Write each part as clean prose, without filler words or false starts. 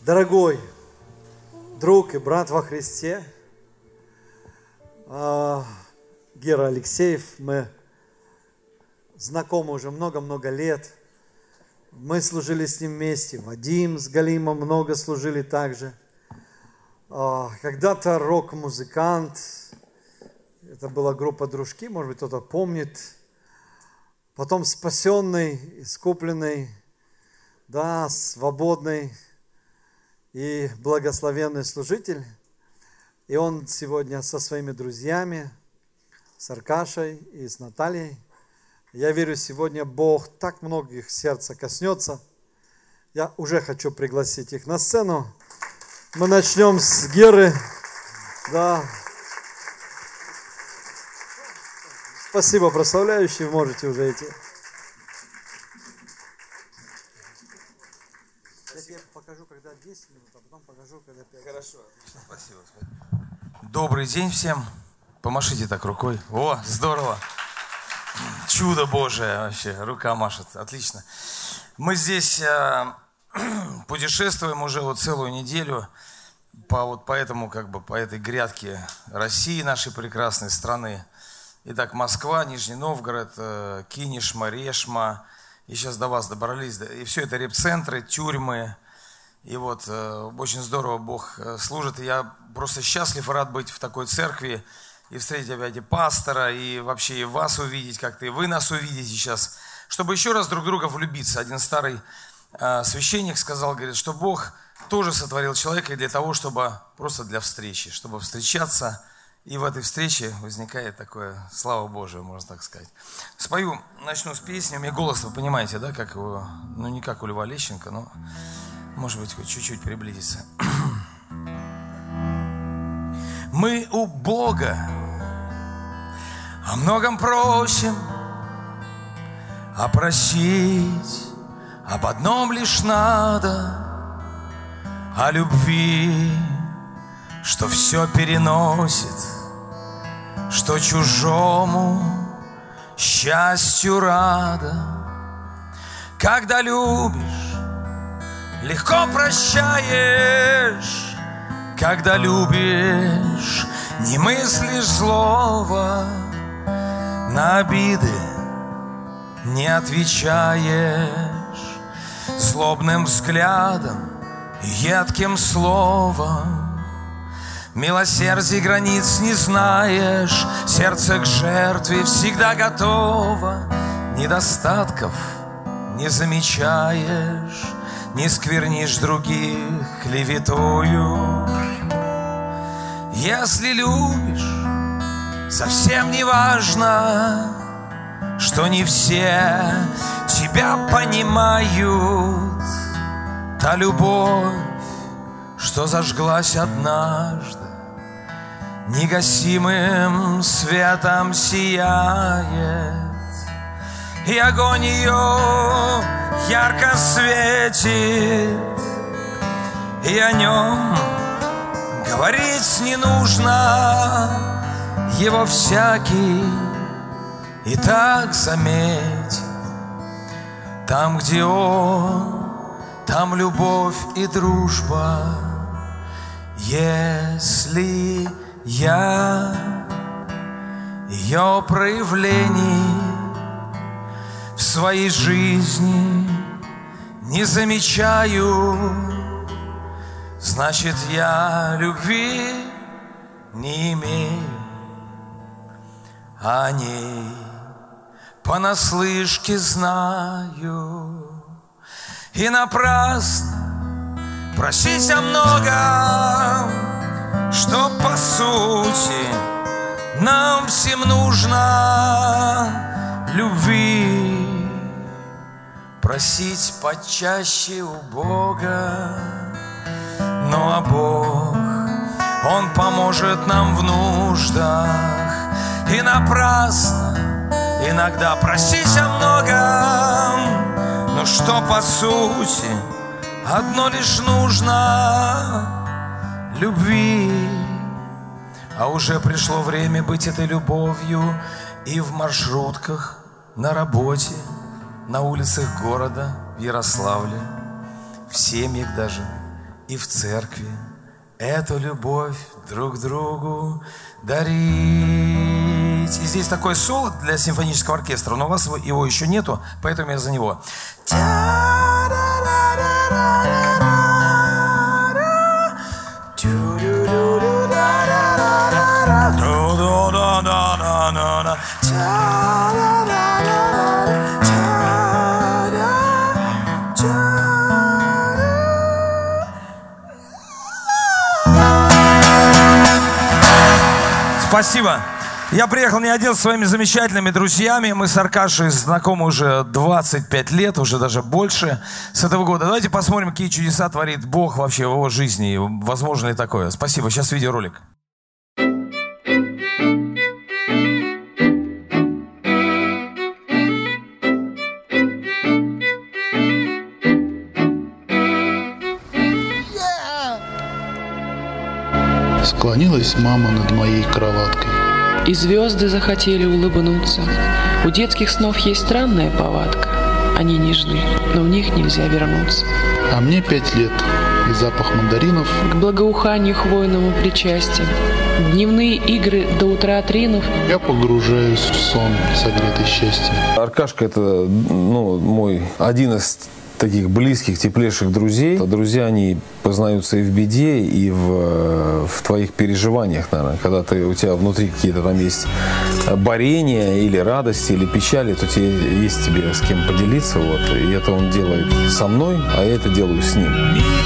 Дорогой друг и брат во Христе, Гера Алексеев, мы знакомы уже много-много лет. Мы служили с ним вместе. Вадим с Галимом много служили также. Когда-то рок-музыкант. Это была группа «Дружки», может быть, кто-то помнит. Потом спасенный, искупленный, да, свободный и благословенный служитель. И он сегодня со своими друзьями, с Аркашей и с Натальей. Я верю, сегодня Бог так многих сердца коснется. Я уже хочу пригласить их на сцену. Мы начнем с Геры. Да. Спасибо, прославляющие, можете уже идти. Я покажу, когда 10 минут, а потом покажу, когда 5. Хорошо, отлично, спасибо. Добрый день всем. Помашите так рукой. О, здорово. Чудо Божие вообще, рука машет, отлично. Мы здесь путешествуем уже вот целую неделю по этой грядке России, нашей прекрасной страны. Итак, Москва, Нижний Новгород, Кинеш, Марешма, и сейчас до вас добрались. И все это репцентры, тюрьмы. И вот очень здорово Бог служит. И я просто счастлив и рад быть в такой церкви и встретить опять и пастора, и вообще и вас увидеть как-то, и вы нас увидите сейчас, чтобы еще раз друг в друга влюбиться. Один старый священник сказал, говорит, что Бог тоже сотворил человека для того, чтобы просто для встречи, чтобы встречаться. И в этой встрече возникает такое, слава Божия, можно так сказать. Спою, начну с песни. У меня голос, вы понимаете, да, как его, ну не как у Льва Лещенко, но может быть хоть чуть-чуть приблизиться. Мы у Бога о многом просим, а просить об одном лишь надо, о любви, что все переносит, что чужому счастью рада. Когда любишь, легко прощаешь. Когда любишь, не мыслишь злого, на обиды не отвечаешь, злобным взглядом, едким словом. Милосердия границ не знаешь, сердце к жертве всегда готово. Недостатков не замечаешь, не сквернишь других клеветою. Если любишь, совсем не важно, что не все тебя понимают. Та любовь, что зажглась однажды, негасимым светом сияет, и огонь ее ярко светит, и о нем говорить не нужно, его всякий и так заметит. Там, где он, там любовь и дружба. Если я ее проявлений в своей жизни не замечаю, значит, я любви не имею. О ней понаслышке знаю. И напрасно просить о многом, что по сути нам всем нужно любви. Просить почаще у Бога, ну а Бог, Он поможет нам в нуждах. И напрасно иногда просить о многом, но что по сути одно лишь нужно — любви. А уже пришло время быть этой любовью и в маршрутках, на работе, на улицах города, в Ярославле, в семьях даже, и в церкви эту любовь друг другу дарить. И здесь такой соло для симфонического оркестра, но у вас его еще нету, поэтому я за него. Спасибо. Я приехал не один со своими замечательными друзьями. Мы с Аркашей знакомы уже 25 лет, уже даже больше с этого года. Давайте посмотрим, какие чудеса творит Бог вообще в его жизни. И возможно ли такое. Спасибо. Сейчас видеоролик. Склонилась мама над моей кроваткой. И звезды захотели улыбнуться. У детских снов есть странная повадка. Они нежны, но в них нельзя вернуться. А мне 5 лет, и запах мандаринов К благоуханию хвойному причастия. Дневные игры до утра отринув. я погружаюсь в сон, согретый счастьем. Аркашка — это мой один из таких близких, теплейших друзей. Друзья, они познаются и в беде, и в твоих переживаниях, наверное. Когда у тебя внутри какие-то там есть борения, или радости, или печали, то есть тебе с кем поделиться. Вот. И это он делает со мной, а я это делаю с ним.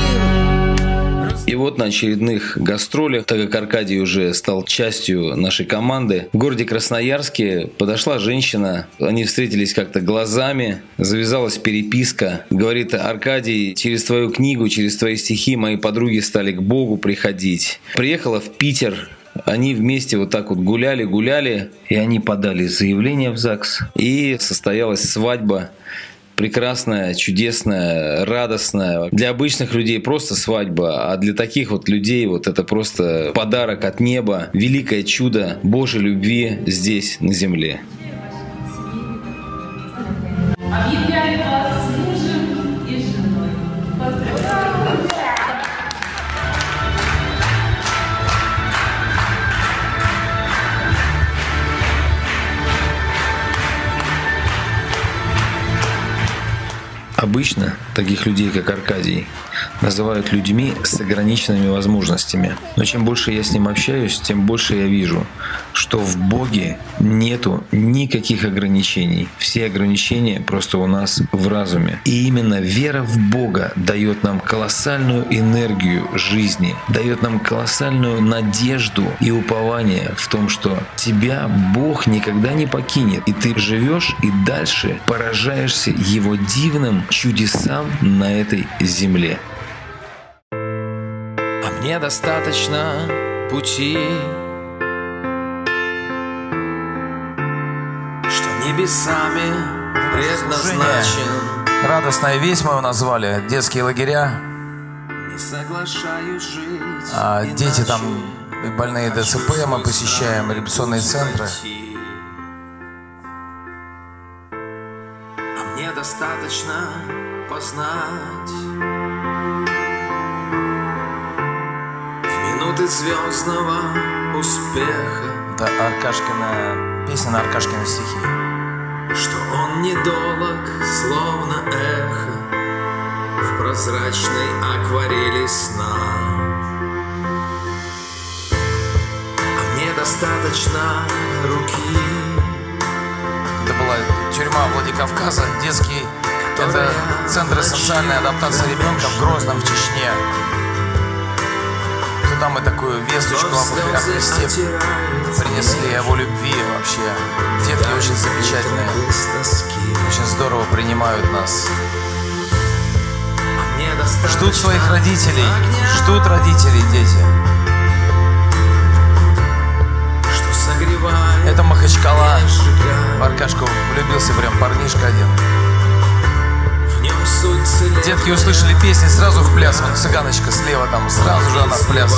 И вот на очередных гастролях, так как Аркадий уже стал частью нашей команды, в городе Красноярске подошла женщина, они встретились как-то глазами, завязалась переписка. Говорит: Аркадий, через твою книгу, через твои стихи мои подруги стали к Богу приходить. Приехала в Питер, они вместе вот так вот гуляли, и они подали заявление в ЗАГС. И состоялась свадьба. Прекрасная, чудесная, радостная. Для обычных людей просто свадьба, а для таких вот людей вот это просто подарок от неба, великое чудо Божьей любви здесь, на земле. Объявляю вас мужем и женой. Поздравляю! Обычно таких людей, как Аркадий, называют людьми с ограниченными возможностями. Но чем больше я с ним общаюсь, тем больше я вижу, что в Боге нету никаких ограничений. Все ограничения просто у нас в разуме. И именно вера в Бога дает нам колоссальную энергию жизни, дает нам колоссальную надежду и упование в том, что тебя Бог никогда не покинет. И ты живешь и дальше поражаешься Его дивным чудесам на этой земле. А мне достаточно пути, что небесами предназначен. Радостная весть мы его назвали. Детские лагеря. Не соглашаюсь жить. А дети там, больные ДЦП, мы посещаем репрессионные центры. А мне достаточно познать в минуты звездного успеха. Это Аркашкина песня на Аркашкины стихи. Что он недолог, словно эхо в прозрачной акварели сна. А мне достаточно руки. Это была тюрьма Владикавказа, детский. Это центры социальной адаптации ребенка в Грозном, в Чечне. Туда мы такую весточку о Христе принесли, о его любви вообще. Детки очень замечательные, очень здорово принимают нас. Ждут своих родителей, ждут родителей дети. Это Махачкала. В Аркашку влюбился прям парнишка один. Детки услышали песни, сразу в пляс. Вон цыганочка слева там, сразу же она в пляс.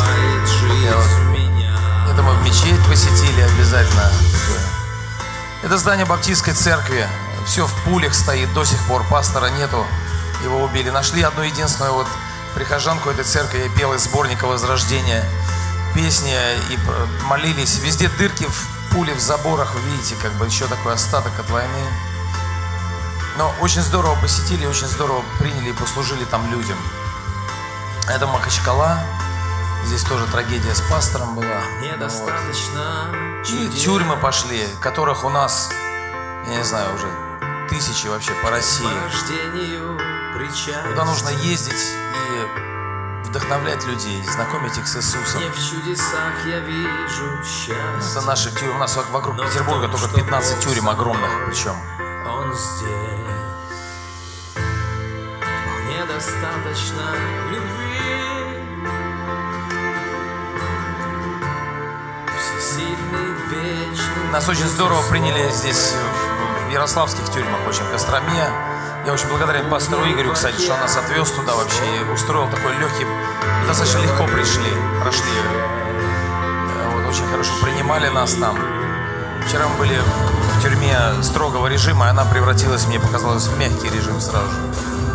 Это мы в мечеть посетили обязательно. Это здание Баптистской церкви. Все в пулях стоит до сих пор, пастора нету. Его убили. Нашли одну единственную вот прихожанку этой церкви, я пел из сборника «Возрождение» песни и молились. Везде дырки в пули в заборах, вы видите, как бы еще такой остаток от войны. Но очень здорово посетили, очень здорово приняли и послужили там людям. Это Махачкала. Здесь тоже трагедия с пастором была. Недостаточно. И тюрьмы пошли, которых у нас, я не знаю, уже тысячи вообще по России. Куда нужно ездить и вдохновлять людей, знакомить их с Иисусом. Не в чудесах я вижу счастье. Это наши тюрьмы. У нас вокруг Петербурга только 15 тюрем огромных причем. Он здесь. Вполне достаточно любви. Всесильный, вечный. Нас очень здорово приняли здесь, в ярославских тюрьмах, очень в Костроме. Я очень благодарен пастору Игорю, кстати, что он нас отвез туда вообще и устроил такой легкий, достаточно легко прошли. Вот, очень хорошо принимали нас там. Вчера мы были в тюрьме строгого режима, и она превратилась, мне показалось, в мягкий режим сразу же.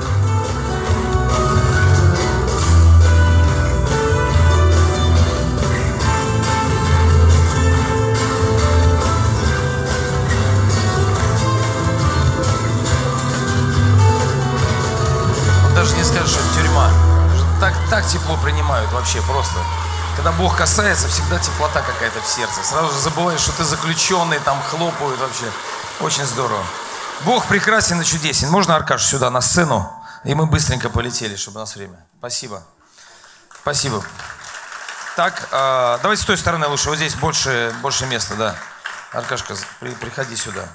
Даже не скажешь, что это тюрьма. Так тепло принимают вообще просто. Когда Бог касается, всегда теплота какая-то в сердце. Сразу же забываешь, что ты заключенный, там хлопают вообще. Очень здорово. Бог прекрасен и чудесен. Можно, Аркаш, сюда на сцену? И мы быстренько полетели, чтобы у нас время. Спасибо. Спасибо. Так, давайте с той стороны лучше. Вот здесь больше места, да. Аркашка, приходи сюда.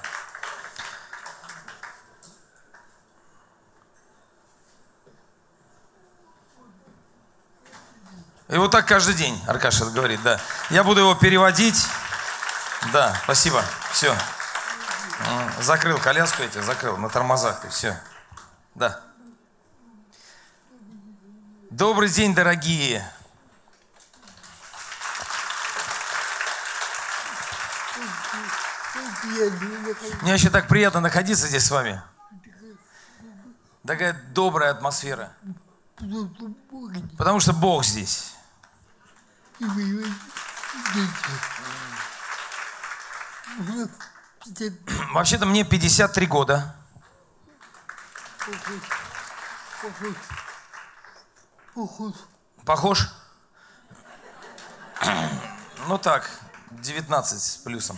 И вот так каждый день, Аркаша говорит, да. Я буду его переводить. Да, спасибо. Все. Закрыл коляску эти, закрыл на тормозах. Все. Да. Добрый день, дорогие. Мне вообще так приятно находиться здесь с вами. Такая добрая атмосфера. Потому что Бог здесь. Вообще-то мне 53 года. Похож? Ну так, 19 с плюсом.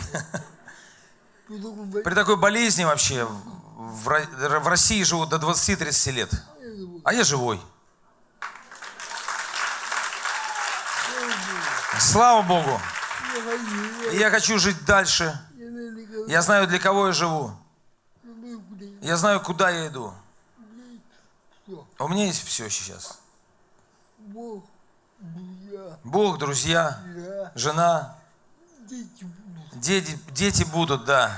При такой болезни вообще в России живут до 20-30 лет. А я живой. Слава Богу. Я хочу жить дальше. Я знаю, для кого я живу. Я знаю, куда я иду. У меня есть все сейчас. Бог, друзья, жена, дети будут, да.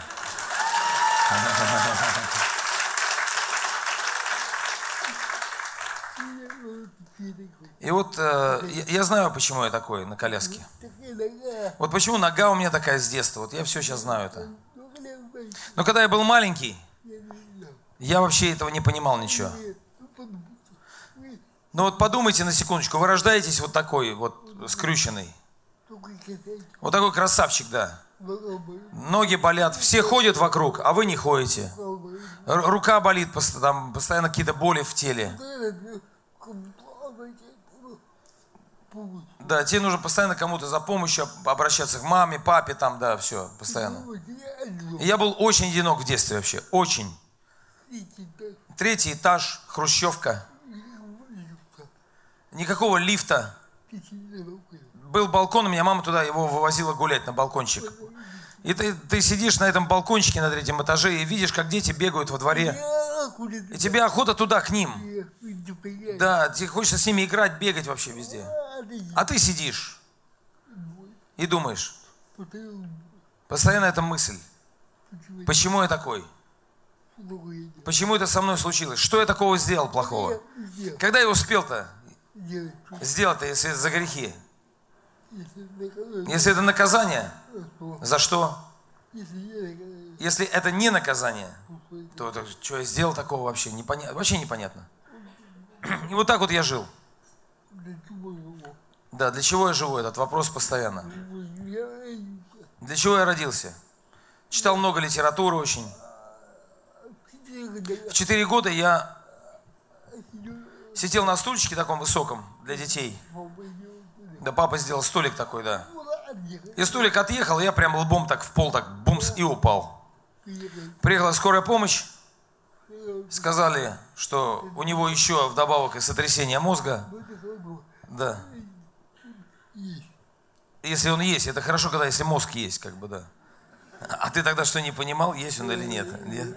И вот я знаю, почему я такой на коляске. Вот почему нога у меня такая с детства. Вот я все сейчас знаю это. Но когда я был маленький, я вообще этого не понимал ничего. Но вот подумайте на секундочку, вы рождаетесь вот такой, вот скрюченный. Вот такой красавчик, да. Ноги болят, все ходят вокруг, а вы не ходите. Рука болит, там постоянно какие-то боли в теле. Да, тебе нужно постоянно кому-то за помощью обращаться, к маме, папе, там, да, все, постоянно. И я был очень одинок в детстве вообще, очень. 3-й этаж, хрущевка. Никакого лифта. Был балкон, у меня мама туда его вывозила гулять на балкончик. И ты сидишь на этом балкончике на 3-м этаже и видишь, как дети бегают во дворе. И тебе охота туда, к ним. Да, тебе хочется с ними играть, бегать вообще везде. А ты сидишь и думаешь. Постоянно эта мысль. Почему я такой? Почему это со мной случилось? Что я такого сделал плохого? Когда я успел-то сделать-то, если это за грехи? Если это наказание, за что? Если это не наказание, то что я сделал такого вообще непонятно. Вообще непонятно. И вот так вот я жил. Да, для чего я живу? Этот вопрос постоянно. Для чего я родился? Читал много литературы очень. В 4 года я сидел на стульчике таком высоком для детей. Да, папа сделал столик такой, да. И столик отъехал, и я прям лбом так в пол, так бумс, и упал. Приехала скорая помощь. Сказали, что у него еще вдобавок и сотрясение мозга. Да. Если он есть, это хорошо, когда если мозг есть, как бы, да. А ты тогда что, не понимал, есть он или нет? Нет?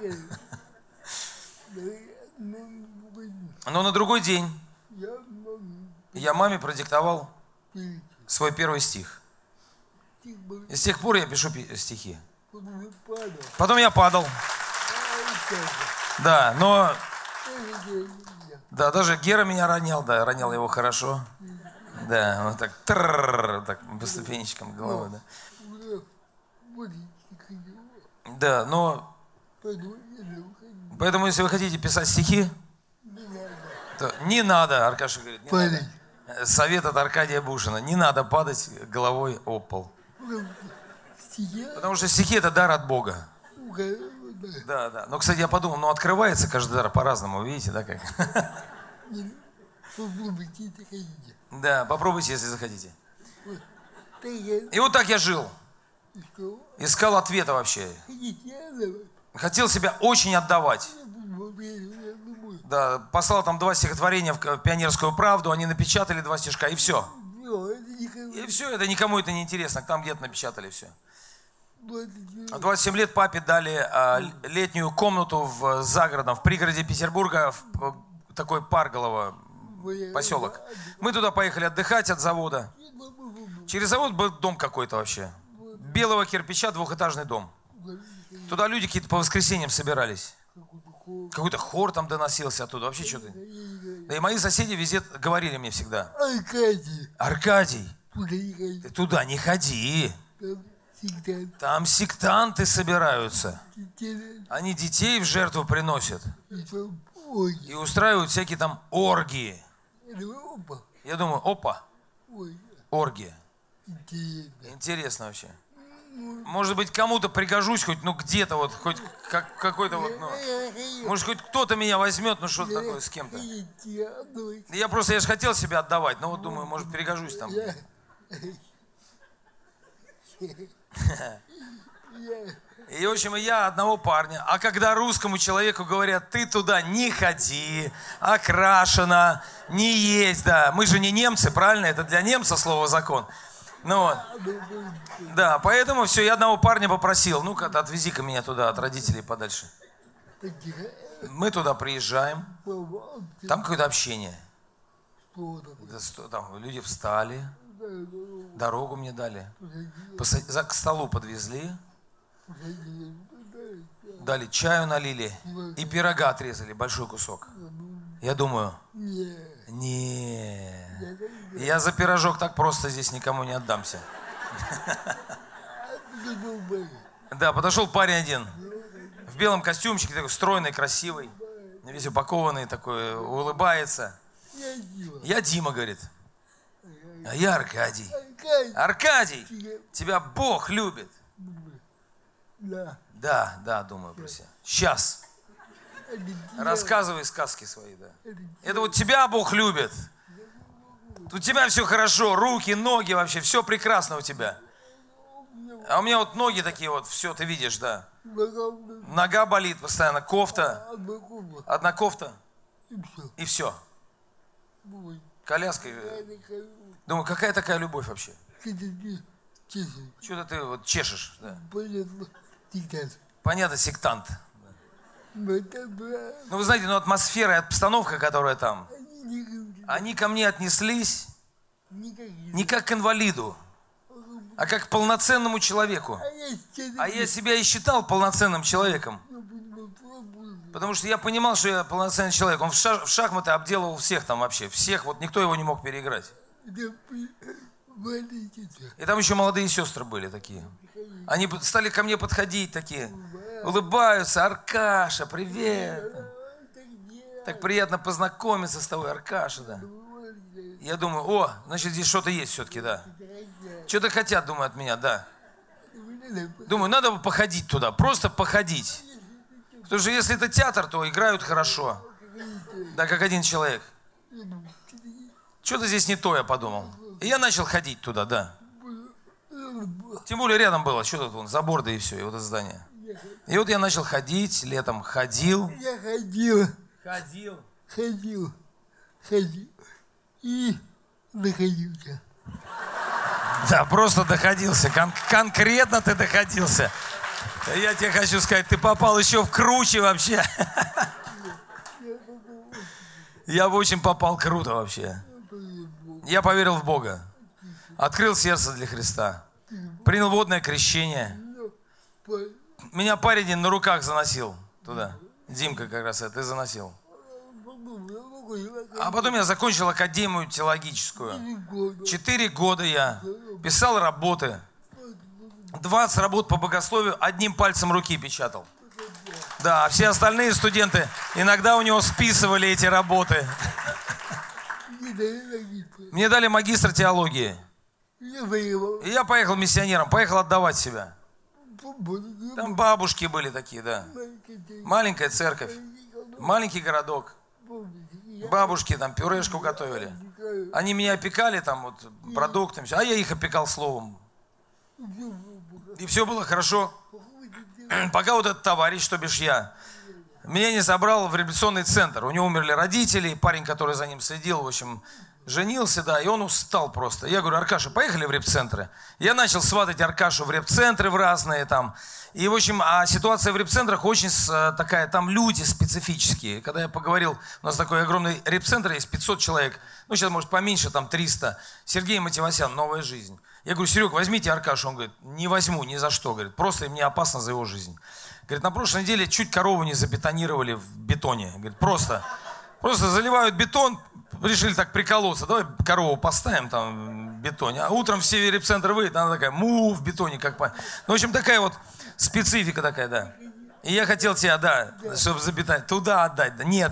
Но на другой день я маме продиктовал свой первый стих. И с тех пор я пишу стихи. Потом я падал. Да, но... Да, даже Гера меня ронял, да, ронял его хорошо. Да, вот так, так по ступенечкам головой, да. Да, но... Поэтому, если вы хотите писать стихи, то не надо, Аркаша говорит, не надо. Совет от Аркадия Бушина, не надо падать головой об пол. Потому что стихи — это дар от Бога. Да, да. Но, кстати, я подумал, ну открывается каждый дар по-разному, видите, да, как? Да, попробуйте, если захотите. И вот так я жил. Искал ответа вообще. Хотел себя очень отдавать. Да, послал там 2 стихотворения в «Пионерскую правду», они напечатали 2 стишка, и все. И все, это никому это не интересно, там где-то напечатали все. В 27 лет папе дали летнюю комнату в загородном, в пригороде Петербурга, в такой Парголово поселок. Мы туда поехали отдыхать от завода. Через завод был дом какой-то вообще. Белого кирпича, 2-этажный дом. Туда люди какие-то по воскресеньям собирались. Какой-то хор там доносился оттуда, вообще что-то. Да и мои соседи везде говорили мне всегда: Аркадий, ты туда не ходи. Там сектанты собираются. Они детей в жертву приносят. И устраивают всякие там оргии. Я думаю, опа, оргия. Интересно вообще. Может быть, кому-то пригожусь хоть, ну где-то вот, хоть какой-то вот, ну, может, хоть кто-то меня возьмет, ну что-то такое с кем-то. Я же хотел себя отдавать, но вот думаю, может, пригожусь там. И, в общем, я одного парня. А когда русскому человеку говорят, ты туда не ходи, окрашено, не есть, да. Мы же не немцы, правильно? Это для немца слово закон. Ну вот. Да, поэтому все, я одного парня попросил, ну-ка, отвези-ка меня туда, от родителей подальше. Мы туда приезжаем, там какое-то общение. Там люди встали, дорогу мне дали, к столу подвезли, дали чаю, налили и пирога отрезали, большой кусок. Я думаю, не, я за пирожок так просто здесь никому не отдамся. Да, подошел парень один, в белом костюмчике, такой стройный, красивый, весь упакованный, такой, улыбается. Я Дима, говорит. А я Аркадий. Аркадий, тебя Бог любит. Да, думаю про себя. Сейчас. Рассказывай сказки свои, да. Это вот тебя Бог любит. У тебя все хорошо, руки, ноги вообще, все прекрасно у тебя. А у меня вот ноги такие вот, все, ты видишь, да. Нога болит постоянно, кофта. Одна кофта. И все. Коляска. Думаю, какая такая любовь вообще? Что-то ты вот чешешь, да. Понятно, сектант. Ну, вы знаете, атмосфера и обстановка, которая там, они ко мне отнеслись не как к инвалиду, а как к полноценному человеку. А я себя и считал полноценным человеком. Потому что я понимал, что я полноценный человек. Он в шахматы обделывал всех там вообще. Всех, вот никто его не мог переиграть. И там еще молодые сестры были такие. Они стали ко мне подходить такие. Улыбаются. Аркаша, привет. Так приятно познакомиться с тобой, Аркаша, да. Я думаю, о, значит, здесь что-то есть все-таки, да. Что-то хотят, думаю, от меня, да. Думаю, надо бы походить туда, просто походить. Потому что если это театр, то играют хорошо. Да, как один человек. Что-то здесь не то, я подумал. И я начал ходить туда, да. Тем более рядом было, что тут вон, забор, да и все, и вот это здание. И вот я начал ходить, летом ходил. Я ходил. Ходил. И находился. Да, просто доходился. Конкретно ты доходился. Я тебе хочу сказать, ты попал еще в круче вообще. Я бы очень попал круто вообще. Я поверил в Бога. Открыл сердце для Христа. Принял водное крещение. Меня парень на руках заносил туда. Димка как раз это и заносил. А потом я закончил академию теологическую. 4 года я писал работы. 20 работ по богословию одним пальцем руки печатал. Да, а все остальные студенты иногда у него списывали эти работы. Мне дали магистр теологии. И я поехал миссионером, поехал отдавать себя. Там бабушки были такие, да. Маленькая церковь, маленький городок. Бабушки там пюрешку готовили. Они меня опекали там вот продуктами, а я их опекал словом. И все было хорошо. Пока вот этот товарищ, то бишь я, меня не забрал в реабилитационный центр. У него умерли родители, парень, который за ним следил, в общем, женился, да, и он устал просто. Я говорю, Аркаша, поехали в реп-центры. Я начал сватать Аркашу в реп-центры в разные там. И, в общем, а ситуация в реп-центрах очень такая, там люди специфические. Когда я поговорил, у нас такой огромный реп-центр есть, 500 человек, ну, сейчас, может, поменьше, там, 300. Сергей Мативасян, «Новая жизнь». Я говорю, Серег, возьмите Аркашу. Он говорит, не возьму, ни за что. Говорит, просто мне опасно за его жизнь. Говорит, на прошлой неделе чуть корову не забетонировали в бетоне. Говорит, просто заливают бетон, решили так приколоться. Давай корову поставим там в бетоне. А утром все в реп-центр выйдет, она такая, в бетоне, как по... Ну, в общем, такая вот специфика такая, да. И я хотел тебя, да, чтобы забетонировать, туда отдать. Да. Нет.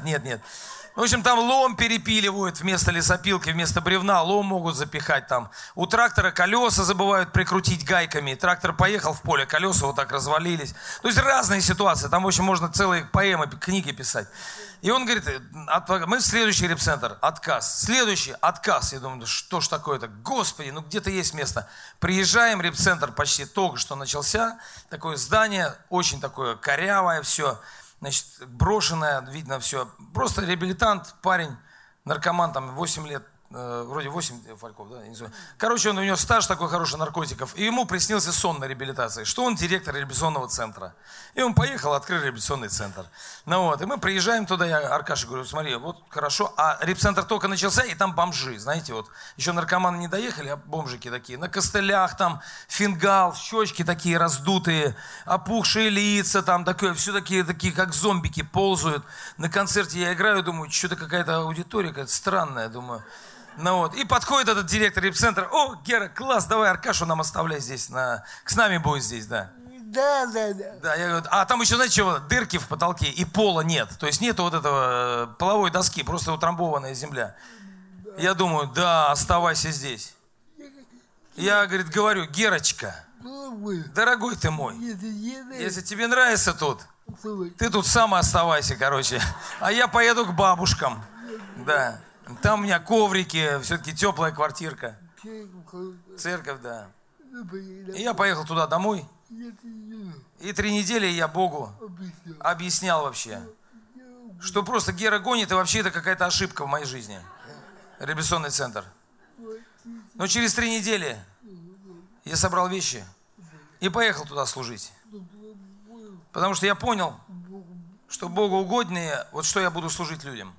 В общем, там лом перепиливают вместо лесопилки, вместо бревна лом могут запихать там. У трактора колеса забывают прикрутить гайками. Трактор поехал в поле, колеса вот так развалились. То есть разные ситуации. Там, в общем, можно целые поэмы, книги писать. И он говорит, мы в следующий реп-центр, отказ. Следующий, отказ. Я думаю, что ж такое-то? Господи, ну где-то есть место. Приезжаем, реп-центр почти только что начался. Такое здание, очень такое корявое все. Значит, брошенное, видно все. Просто реабилитант, парень, наркоман, там 8 лет, вроде 8 Фальков, да? Короче, у него стаж такой хороший наркотиков. И ему приснился сон на реабилитации, что он директор реабилитационного центра. И он поехал, открыл реабилитационный центр. Ну вот, и мы приезжаем туда, я Аркаше говорю, смотри, вот хорошо, а реп-центр только начался, и там бомжи, знаете, вот. Еще наркоманы не доехали, а бомжики такие, на костылях там, фингал, щечки такие раздутые, опухшие лица там, такое, все такие, как зомбики ползают. На концерте я играю, думаю, что-то какая-то аудитория какая-то странная, думаю. Ну вот, и подходит этот директор реп-центра, о, Гера, класс, давай Аркашу нам оставляй здесь, с нами будет здесь, да. Да. Да, я говорю, а там еще, знаете, чего, дырки в потолке и пола нет, то есть нету вот этого половой доски, просто утрамбованная земля. Я думаю, да, оставайся здесь. Я, говорит, говорю, Герочка, дорогой ты мой, если тебе нравится тут, ты тут сам оставайся, короче, а я поеду к бабушкам, да. Там у меня коврики, все-таки теплая квартирка. Церковь, да. И я поехал туда домой. И 3 недели я Богу объяснял вообще, что просто Гера гонит, и вообще это какая-то ошибка в моей жизни. Реабилитационный центр. Но через 3 недели я собрал вещи и поехал туда служить. Потому что я понял, что Богу угоднее, вот что я буду служить людям.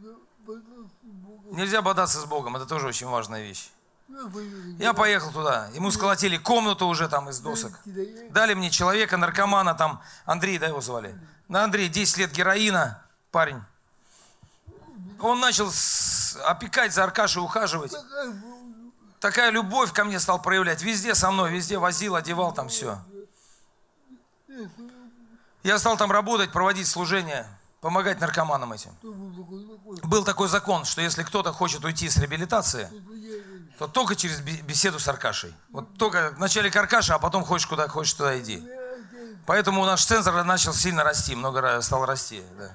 Нельзя бодаться с Богом, это тоже очень важная вещь. Я поехал туда, ему сколотили комнату уже там из досок. Дали мне человека, наркомана там, Андрей, да, его звали? На Андрей 10 лет героина, парень. Он начал опекать за Аркашей, ухаживать. Такая любовь ко мне стал проявлять. Везде со мной, везде возил, одевал там все. Я стал там работать, проводить служение. Помогать наркоманам этим. Был такой закон, что если кто-то хочет уйти с реабилитации, то только через беседу с Аркашей. Вот только вначале к Аркаше, а потом хочешь куда хочешь, туда иди. Поэтому наш центр начал сильно расти, много раз стал расти. Да.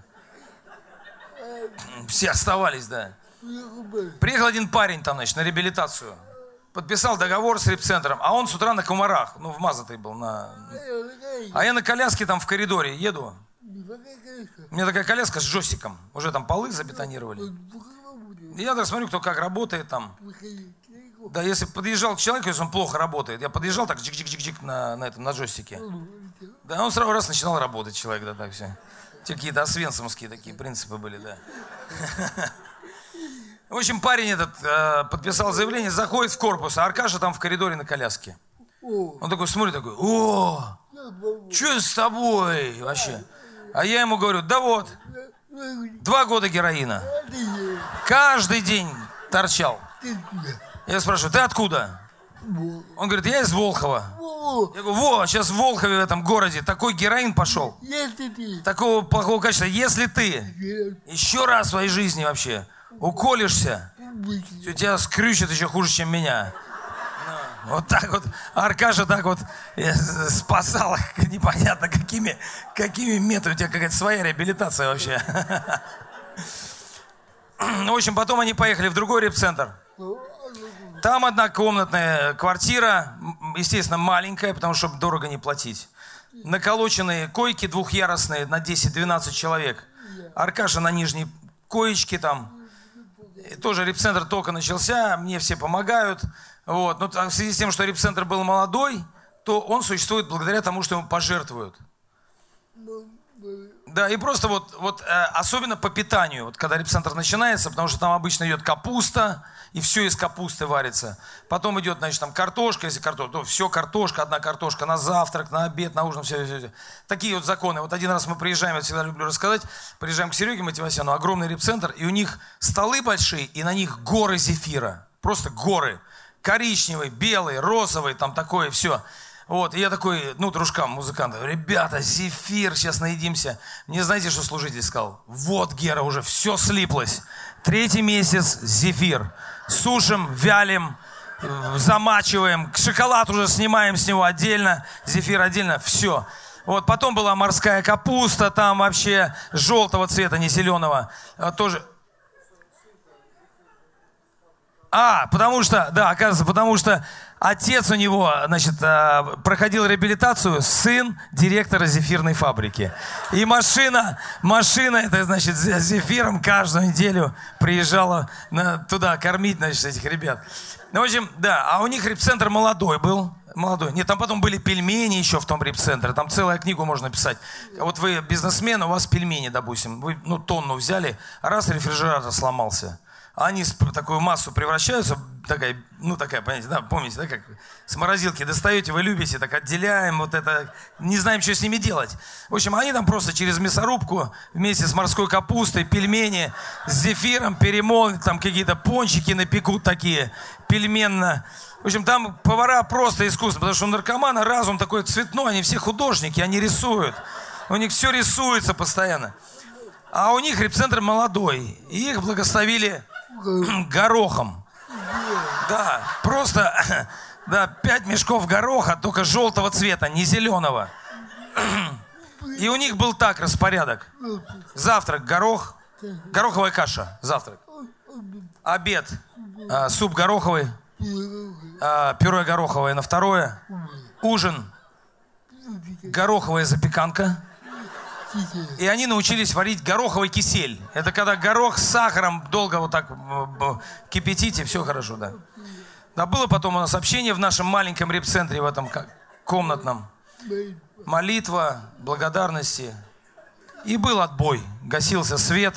Все оставались, да. Приехал один парень там, значит, на реабилитацию. Подписал договор с репцентром, а он с утра на комарах, ну, вмазатый был. А я на коляске там в коридоре еду. У меня такая коляска с джойстиком. Уже там полы забетонировали. И я так смотрю, кто как работает там. Да, если подъезжал к человеку, если он плохо работает, я подъезжал так джик-джик-джик на джойстике. Да, он сразу раз начинал работать, человек, да, так все. Какие-то освенцимские такие принципы были, да. В общем, парень этот подписал заявление, заходит в корпус, а Аркаша там в коридоре на коляске. Он такой смотрит, такой: о, что с тобой вообще? А я ему говорю: да вот, 2 года героина. Каждый день торчал. Я спрашиваю: ты откуда? Он говорит: я из Волхова. Я говорю: во, сейчас в Волхове, в этом городе, такой героин пошел. Такого плохого качества. Если ты еще раз в своей жизни вообще уколешься, у тебя скрючит еще хуже, чем меня. Вот так вот Аркаша так вот спасал непонятно какими методами. У тебя какая-то своя реабилитация вообще. В общем, потом они поехали в другой репцентр. Там однокомнатная квартира, естественно, маленькая, потому что дорого не платить. Наколоченные койки двухъярусные на 10-12 человек. Аркаша на нижней коечке там. И тоже репцентр только начался, мне все помогают. Вот. Но в связи с тем, что репцентр был молодой, то он существует благодаря тому, что ему пожертвуют. Да, и просто вот особенно по питанию, вот когда репцентр начинается, потому что там обычно идет капуста, и все из капусты варится. Потом идет, значит, там картошка, если картошка, то все картошка, одна картошка на завтрак, на обед, на ужин, все. Такие вот законы. Вот один раз мы приезжаем, я всегда люблю рассказать, приезжаем к Сереге Мативасяну, огромный репцентр, и у них столы большие, и на них горы зефира. Просто горы. Коричневый, белый, розовый, там такое все. Вот, и я такой, ну, дружкам, музыкантам: ребята, зефир, сейчас наедимся. Мне знаете, что служитель сказал? Вот, Гера, уже все слиплось. 3-й месяц зефир. Сушим, вялим, замачиваем. Шоколад уже снимаем с него отдельно, зефир отдельно, все. Вот, потом была морская капуста, там вообще желтого цвета, не зеленого. Тоже... потому что, да, оказывается, потому что отец у него, значит, проходил реабилитацию, сын директора зефирной фабрики. И машина, это, значит, с зефиром каждую неделю приезжала туда кормить, значит, этих ребят. Ну, в общем, да, а у них репцентр молодой был. Молодой. Нет, там потом были пельмени еще в том репцентре. Там целую книгу можно писать. Вот вы бизнесмен, у вас пельмени, допустим. Вы, тонну взяли, а раз рефрижератор сломался. Они в такую массу превращаются, такая, понимаете, да, помните, да, как с морозилки достаете, вы любите, так отделяем, вот это, не знаем, что с ними делать. В общем, они там просто через мясорубку вместе с морской капустой, пельмени с зефиром перемолят, там какие-то пончики напекут такие, пельменно. В общем, там повара просто искусство, потому что у наркомана разум такой цветной, они все художники, они рисуют. У них все рисуется постоянно. А у них репцентр молодой, и их благословили горохом. Да, просто, да, 5 мешков гороха, только желтого цвета, не зеленого. И у них был так распорядок. Завтрак горох, гороховая каша, завтрак. Обед, суп гороховый, пюре гороховое на второе. Ужин, гороховая запеканка. И они научились варить гороховый кисель. Это когда горох с сахаром долго вот так кипятите, все хорошо, да. Да, было потом у нас общение в нашем маленьком репцентре, в этом комнатном. Молитва, благодарности. И был отбой. Гасился свет.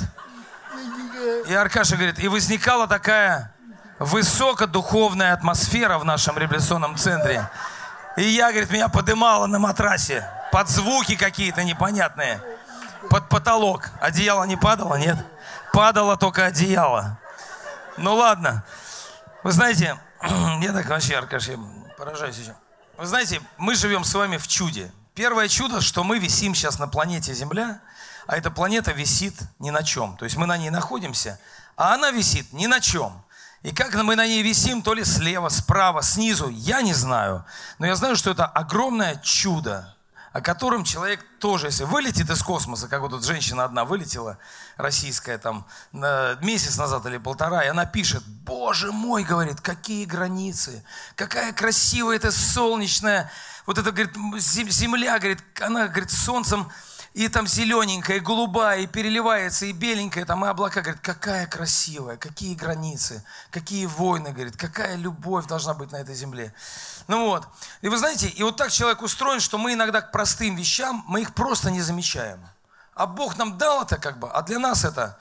И Аркаша говорит, и возникала такая высокодуховная атмосфера в нашем реабилитационном центре. И я, говорит, меня подымало на матрасе. Под звуки какие-то непонятные. Под потолок. Одеяло не падало, нет? Падало только одеяло. Ну ладно. Вы знаете, я так вообще, Аркаш, я поражаюсь еще. Вы знаете, мы живем с вами в чуде. Первое чудо, что мы висим сейчас на планете Земля, а эта планета висит ни на чем. То есть мы на ней находимся, а она висит ни на чем. И как мы на ней висим, то ли слева, справа, снизу, я не знаю. Но я знаю, что это огромное чудо, о котором человек тоже, если вылетит из космоса, как вот тут женщина одна вылетела, российская, там, месяц назад или полтора, и она пишет: Боже мой, говорит, какие границы, какая красивая эта солнечная, вот это, говорит, земля, говорит, она, говорит, солнцем, и там зелененькая, и голубая, и переливается, и беленькая, там и облака, говорит, какая красивая, какие границы, какие войны, говорит, какая любовь должна быть на этой земле. Ну вот, и вы знаете, и вот так человек устроен, что мы иногда к простым вещам, мы их просто не замечаем. А Бог нам дал это как бы, а для нас это,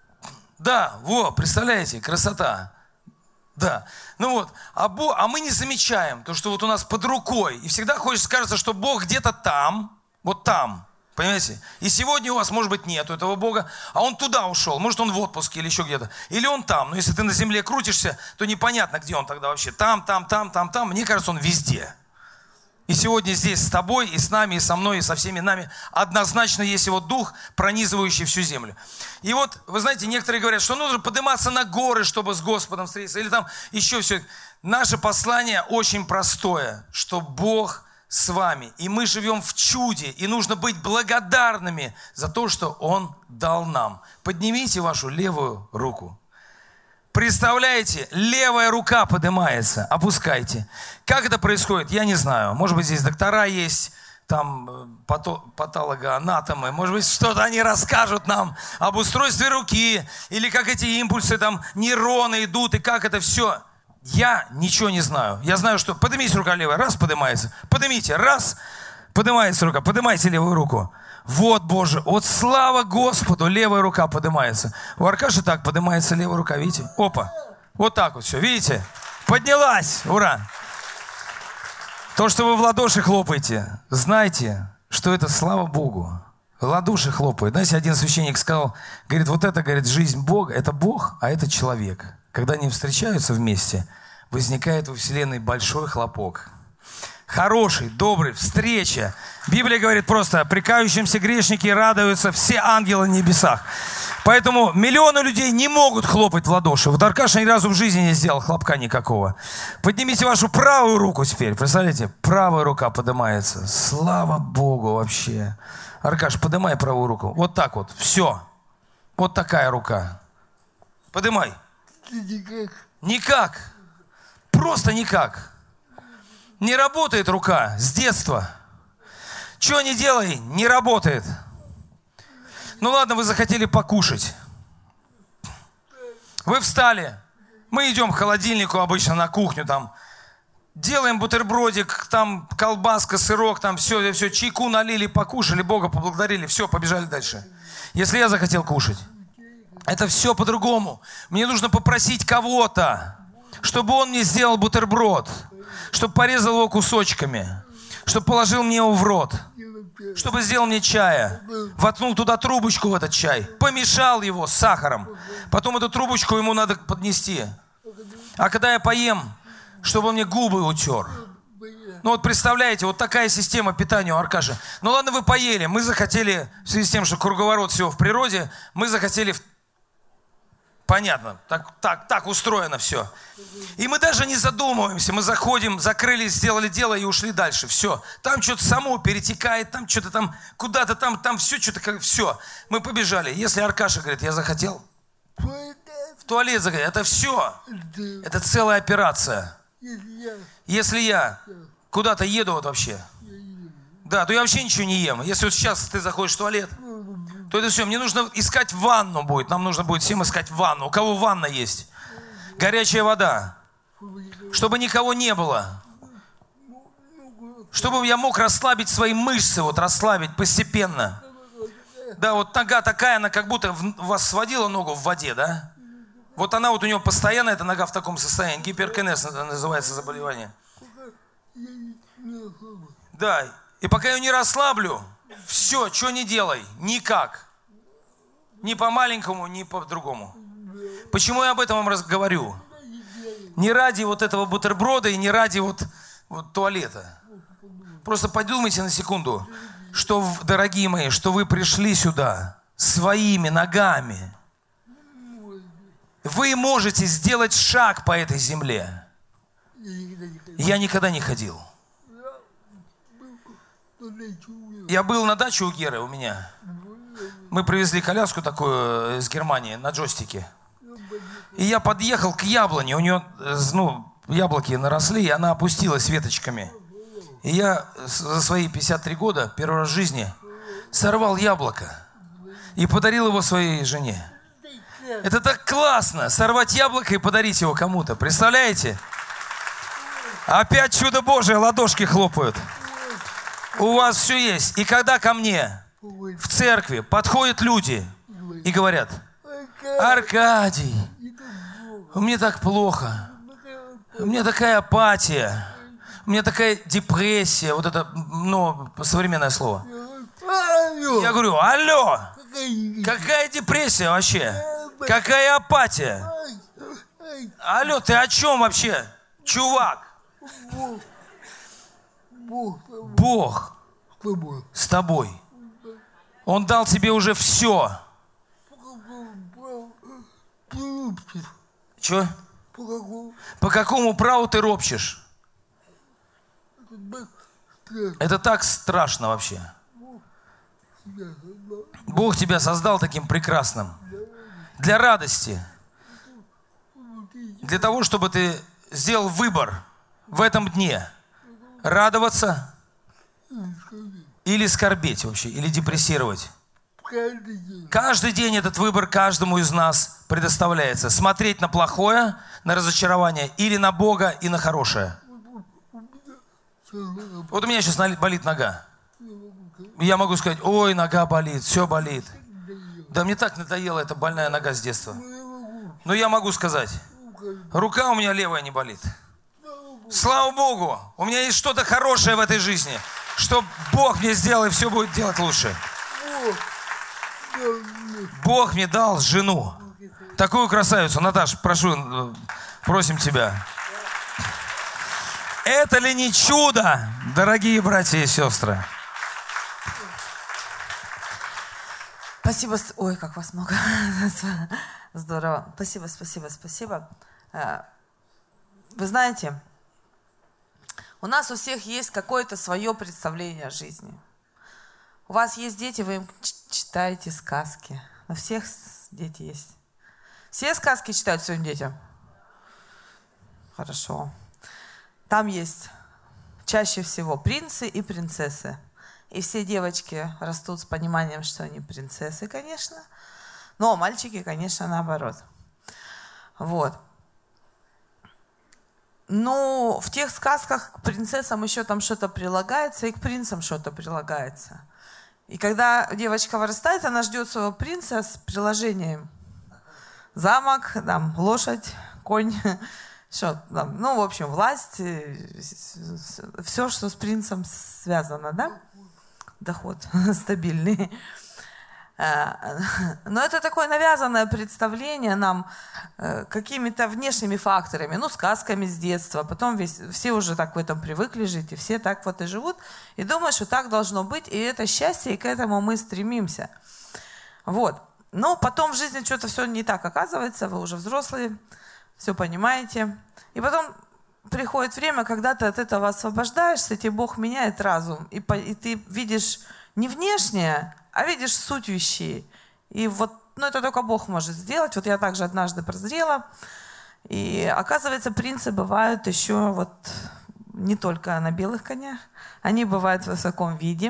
да, представляете, красота. Да, ну вот, а мы не замечаем то, что вот у нас под рукой, и всегда хочется, кажется, что Бог где-то там, вот там. Понимаете? И сегодня у вас, может быть, нету этого Бога, а Он туда ушел. Может, Он в отпуске или еще где-то. Или Он там. Но если ты на земле крутишься, то непонятно, где Он тогда вообще. Там. Мне кажется, Он везде. И сегодня здесь с тобой, и с нами, и со мной, и со всеми нами однозначно есть Его Дух, пронизывающий всю землю. И вот, вы знаете, некоторые говорят, что нужно подниматься на горы, чтобы с Господом встретиться. Или там еще все. Наше послание очень простое, что Бог с вами. И мы живем в чуде. И нужно быть благодарными за то, что Он дал нам. Поднимите вашу левую руку. Представляете, левая рука поднимается. Опускайте. Как это происходит, я не знаю. Может быть, здесь доктора есть, там патологоанатомы. Может быть, что-то они расскажут нам об устройстве руки. Или как эти импульсы, там, нейроны идут. И как это все. Я ничего не знаю. Я знаю, что... Поднимите рука левая. Раз, поднимается. Поднимите. Раз. Поднимается рука. Поднимайте левую руку. Вот, Боже. Вот слава Господу. Левая рука поднимается. У Аркаши так поднимается левая рука. Видите? Опа. Вот так вот все. Видите? Поднялась. Ура. То, что вы в ладоши хлопаете, знайте, что это слава Богу. В ладоши хлопают. Знаете, один священник сказал, говорит, вот это, говорит, жизнь Бога. Это Бог, а это человек. Когда они встречаются вместе, возникает во Вселенной большой хлопок. Хороший, добрый, встреча. Библия говорит просто, при кающемся грешнике радуются все ангелы на небесах. Поэтому миллионы людей не могут хлопать в ладоши. Вот Аркаша ни разу в жизни не сделал хлопка никакого. Поднимите вашу правую руку теперь. Представляете, правая рука поднимается. Слава Богу вообще. Аркаш, поднимай правую руку. Вот так вот. Все. Вот такая рука. Поднимай. Никак. Никак. Просто никак. Не работает рука с детства. Что ни делай, не работает. Ну ладно, вы захотели покушать. Вы встали. Мы идем к холодильнику обычно на кухню там. Делаем бутербродик, там колбаска, сырок, там все, чайку налили, покушали, Бога поблагодарили, все, побежали дальше. Если я захотел кушать, это все по-другому. Мне нужно попросить кого-то, чтобы он мне сделал бутерброд, чтобы порезал его кусочками, чтобы положил мне его в рот, чтобы сделал мне чая, воткнул туда трубочку в этот чай, помешал его с сахаром, потом эту трубочку ему надо поднести. А когда я поем, чтобы он мне губы утер. Ну вот представляете, вот такая система питания у Аркаши. Ну ладно, вы поели, мы захотели, в связи с тем, что круговорот всего в природе, мы захотели... Понятно, так устроено все. И мы даже не задумываемся, мы заходим, закрылись, сделали дело и ушли дальше. Все, там что-то само перетекает, там что-то там, куда-то там все, что-то, все. Мы побежали. Если Аркаша говорит, я захотел, в туалет захотел, это все. Это целая операция. Если я куда-то еду вот вообще, да, то я вообще ничего не ем. Если вот сейчас ты заходишь в туалет, то это все. Мне нужно искать ванну будет. Нам нужно будет всем искать ванну. У кого ванна есть? Горячая вода. Чтобы никого не было. Чтобы я мог расслабить свои мышцы, вот расслабить постепенно. Да, вот нога такая, она как будто вас сводила ногу в воде, да? Вот она вот у него постоянно, эта нога в таком состоянии. Гиперкинез называется заболевание. Да, и пока я ее не расслаблю, все, что не делай, никак. Ни по-маленькому, ни по-другому. Почему я об этом вам говорю? Не ради вот этого бутерброда и не ради вот туалета. Просто подумайте на секунду, что, дорогие мои, что вы пришли сюда своими ногами вы можете сделать шаг по этой земле. Я никогда не ходил. Я был на даче у Геры, у меня. Мы привезли коляску такую из Германии на джойстике. И я подъехал к яблоне. У нее, яблоки наросли, и она опустилась веточками. И я за свои 53 года, первый раз в жизни, сорвал яблоко и подарил его своей жене. Это так классно, сорвать яблоко и подарить его кому-то. Представляете? Опять чудо Божие, ладошки хлопают. У вас все есть. И когда ко мне в церкви подходят люди и говорят: Аркадий, мне так плохо, у меня такая апатия, у меня такая депрессия, вот это, современное слово. Я говорю: алло, какая депрессия вообще? Какая апатия? Алло, ты о чем вообще, чувак? Бог с тобой. Он дал тебе уже все. Че? По какому праву ты ропщешь? Это так страшно вообще. Бог тебя создал таким прекрасным. Для радости. Для того, чтобы ты сделал выбор в этом дне. Радоваться или скорбеть вообще, или депрессировать. Каждый день этот выбор каждому из нас предоставляется. Смотреть на плохое, на разочарование, или на Бога и на хорошее. Вот у меня сейчас болит нога. Я могу сказать: ой, нога болит, все болит. Да мне так надоела эта больная нога с детства. Но я могу сказать: рука у меня левая не болит. Слава Богу, у меня есть что-то хорошее в этой жизни, что Бог мне сделал, и все будет делать лучше. Бог мне дал жену, такую красавицу. Наташ, просим тебя. Это ли не чудо, дорогие братья и сестры? Спасибо. Ой, как вас много. Здорово. Спасибо. Вы знаете, у нас у всех есть какое-то свое представление о жизни. У вас есть дети, вы им читаете сказки. У всех дети есть. Все сказки читают своим детям? Хорошо. Там есть чаще всего принцы и принцессы. И все девочки растут с пониманием, что они принцессы, конечно. Но мальчики, конечно, наоборот. Вот. Но в тех сказках к принцессам еще там что-то прилагается, и к принцам что-то прилагается. И когда девочка вырастает, она ждет своего принца с приложением. Замок, там, лошадь, конь, что там, в общем, власть, все, что с принцем связано, да? Доход стабильный. Но это такое навязанное представление нам какими-то внешними факторами, сказками с детства. Потом все уже так в этом привыкли жить, и все так вот и живут. И думают, что так должно быть, и это счастье, и к этому мы стремимся. Вот. Но потом в жизни что-то все не так оказывается, вы уже взрослые, все понимаете. И потом приходит время, когда ты от этого освобождаешься, тебе Бог меняет разум, и ты видишь не внешнее, а видишь суть вещей. И вот, это только Бог может сделать. Вот я также однажды прозрела. И оказывается, принцы бывают еще не только на белых конях. Они бывают в высоком виде.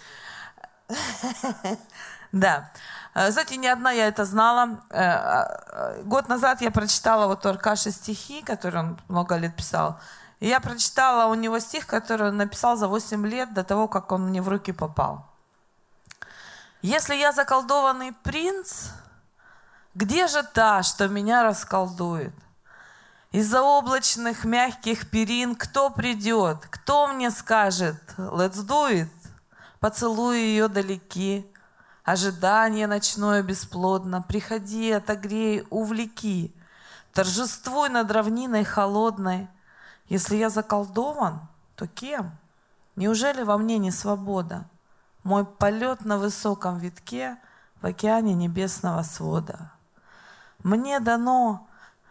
Да. Знаете, не одна я это знала. Год назад я прочитала у Аркаши стихи, которые он много лет писал. И я прочитала у него стих, который он написал за 8 лет до того, как он мне в руки попал. Если я заколдованный принц, где же та, что меня расколдует? Из-за облачных мягких перин кто придет? Кто мне скажет «Let's do it»? Поцелуй ее далеки, ожидание ночное бесплодно. Приходи, отогрей, увлеки, торжествуй над равниной холодной. Если я заколдован, то кем? Неужели во мне не свобода? Мой полет на высоком витке в океане небесного свода. Мне дано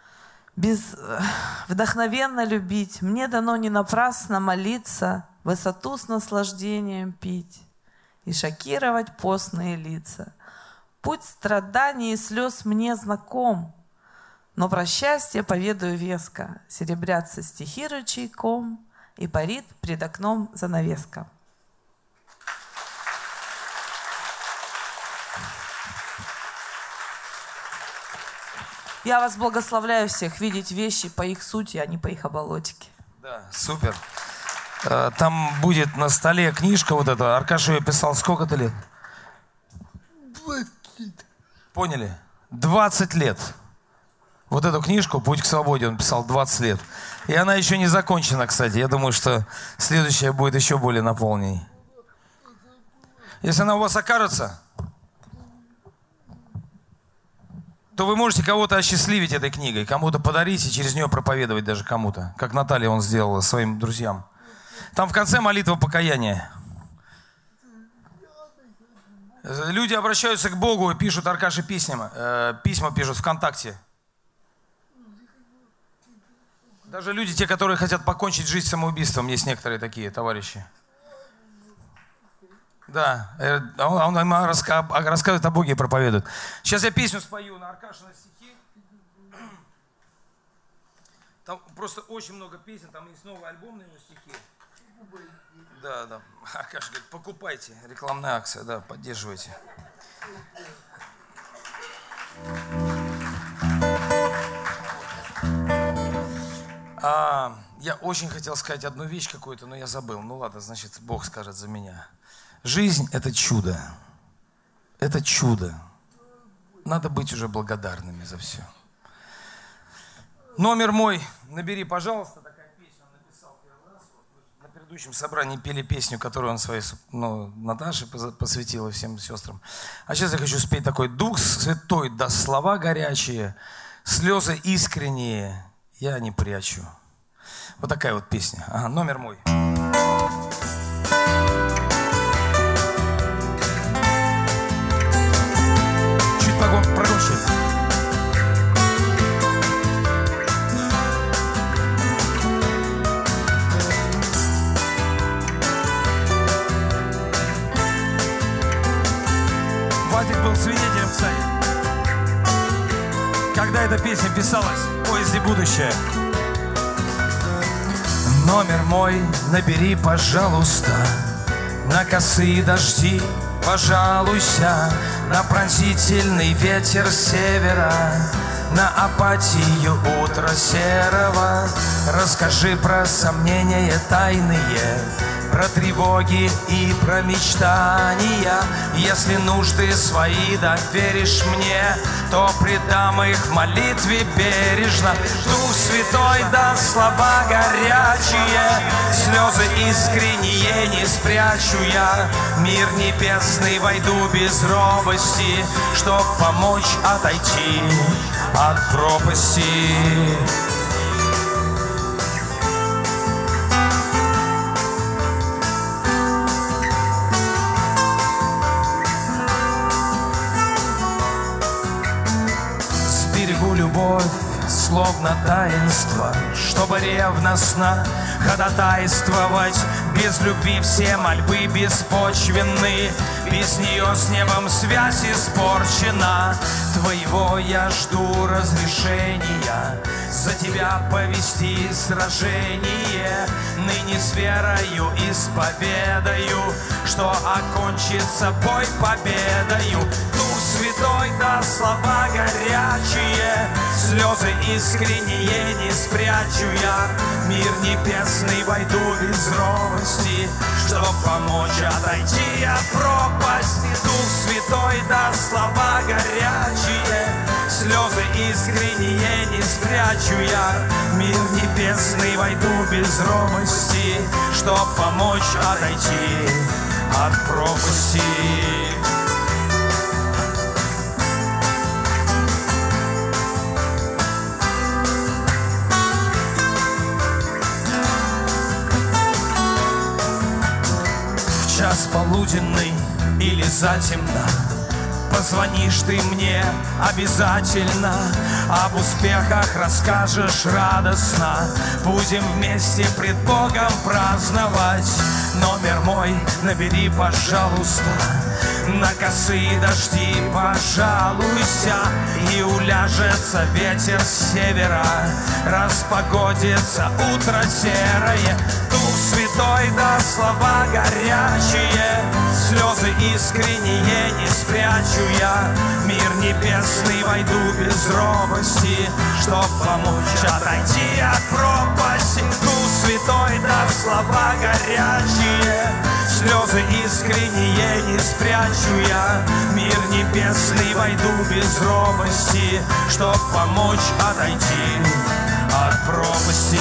вдохновенно любить, мне дано не напрасно молиться, высоту с наслаждением пить и шокировать постные лица. Путь страданий и слез мне знаком, но про счастье поведаю веско. Серебрятся стихи ручейком, и парит пред окном занавеска. Я вас благословляю всех видеть вещи по их сути, а не по их оболочке. Да, супер. Там будет на столе книжка вот эта. Аркаша ее писал сколько-то лет? 20 лет. Поняли? 20 лет. Вот эту книжку «Путь к свободе» он писал 20 лет. И она еще не закончена, кстати. Я думаю, что следующая будет еще более наполненной. Если она у вас окажется, то вы можете кого-то осчастливить этой книгой, кому-то подарить и через нее проповедовать даже кому-то, как Наталья он сделала своим друзьям. Там в конце молитва покаяния. Люди обращаются к Богу и пишут Аркаше письма пишут ВКонтакте. Даже люди, те, которые хотят покончить жизнь самоубийством, есть некоторые такие товарищи. Да, он рассказывает о Боге и проповедует. Сейчас я песню спою на Аркашина стихи. Там просто очень много песен, там есть новый альбом на его стихи. Да. Аркаша говорит, покупайте, рекламная акция, да, поддерживайте. Я очень хотел сказать одну вещь какую-то, но я забыл. Ну ладно, значит, Бог скажет за меня. Жизнь – это чудо. Это чудо. Надо быть уже благодарными за все. Номер мой «Набери, пожалуйста». Такая песня он написал первый раз. На предыдущем собрании пели песню, которую он своей Наташе посвятил и всем сестрам. А сейчас я хочу спеть такой: «Дух Святой даст слова горячие, слезы искренние я не прячу». Вот такая вот песня. Ага, номер мой. Чуть погромче. Вадик был свидетелем, кстати, когда эта песня писалась в поезде «Будущее». Номер мой набери, пожалуйста, на косые дожди пожалуйся, на пронзительный ветер севера, на апатию утра серого. Расскажи про сомнения тайные, про тревоги и про мечтания. Если нужды свои доверишь мне, то предам их в молитве бережно. Дух Святой даст слова горячие, слезы искренние не спрячу я. Мир небесный войду без робости, чтоб помочь отойти от пропасти. Любовь, словно таинство, чтобы ревностно ходатайствовать. Без любви все мольбы беспочвенны, без нее с небом связь испорчена. Твоего я жду разрешения за тебя повести сражение. Ныне с верою исповедаю, что окончится бой победою. Дух Святой даст слова горячие, слезы искренние не спрячу я. Мир небесный войду без робости, чтоб помочь отойти от пропасти. Дух Святой даст слова горячие, слезы искренние не спрячу я. Мир небесный войду без робости, чтоб помочь отойти от пропасти. Час полуденный или затемно позвонишь ты мне обязательно, об успехах расскажешь радостно. Будем вместе пред Богом праздновать. Номер мой набери, пожалуйста. На косые дожди пожалуйся, и уляжется ветер с севера, распогодится утро серое. Дух Святой да слова горячие, слезы искренние не спрячу я. Мир небесный войду без робости, чтоб помочь отойти от пропасти. Дух Святой да слова горячие, слезы искренние не спрячу я. Мир небесный войду без робости, чтоб помочь отойти от пропасти.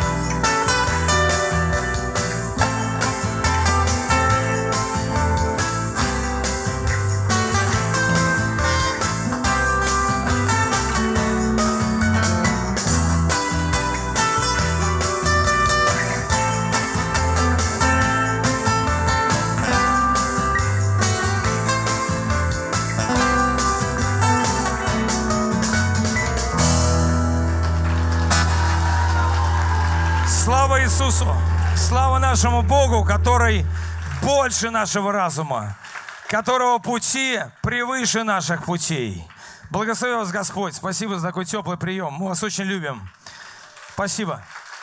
Слава Иисусу! Слава нашему Богу, который больше нашего разума, которого пути превыше наших путей. Благослови вас Господь. Спасибо за такой теплый прием. Мы вас очень любим. Спасибо.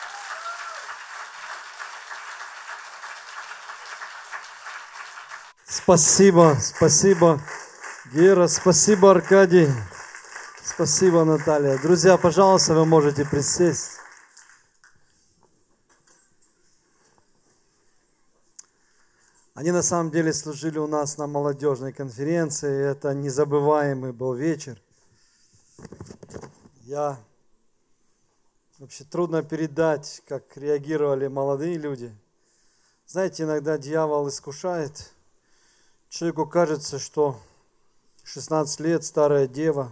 Спасибо, спасибо, Гера, спасибо, Аркадий, спасибо, Наталья. Друзья, пожалуйста, вы можете присесть. Они на самом деле служили у нас на молодежной конференции. Это незабываемый был вечер. Вообще трудно передать, как реагировали молодые люди. Знаете, иногда дьявол искушает. Человеку кажется, что 16 лет, старая дева,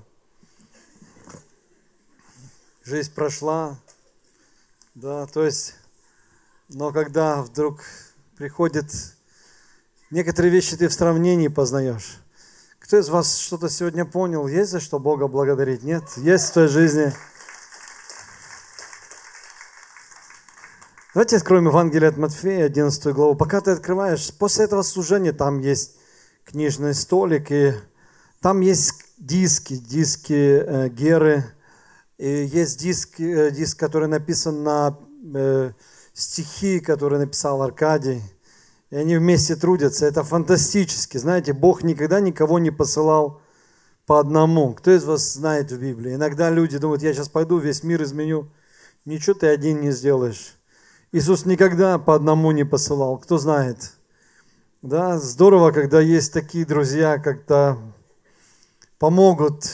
жизнь прошла. Да, то есть, но когда вдруг приходит... Некоторые вещи ты в сравнении познаешь. Кто из вас что-то сегодня понял? Есть за что Бога благодарить? Нет? Есть в твоей жизни? Давайте откроем Евангелие от Матфея, 11 главу. Пока ты открываешь, после этого служения там есть книжный столик, и там есть диски Геры, и есть диск, который написан на стихи, которые написал Аркадий. И они вместе трудятся. Это фантастически. Знаете, Бог никогда никого не посылал по одному. Кто из вас знает в Библии? Иногда люди думают, я сейчас пойду, весь мир изменю. Ничего ты один не сделаешь. Иисус никогда по одному не посылал. Кто знает? Да, здорово, когда есть такие друзья, как-то помогут.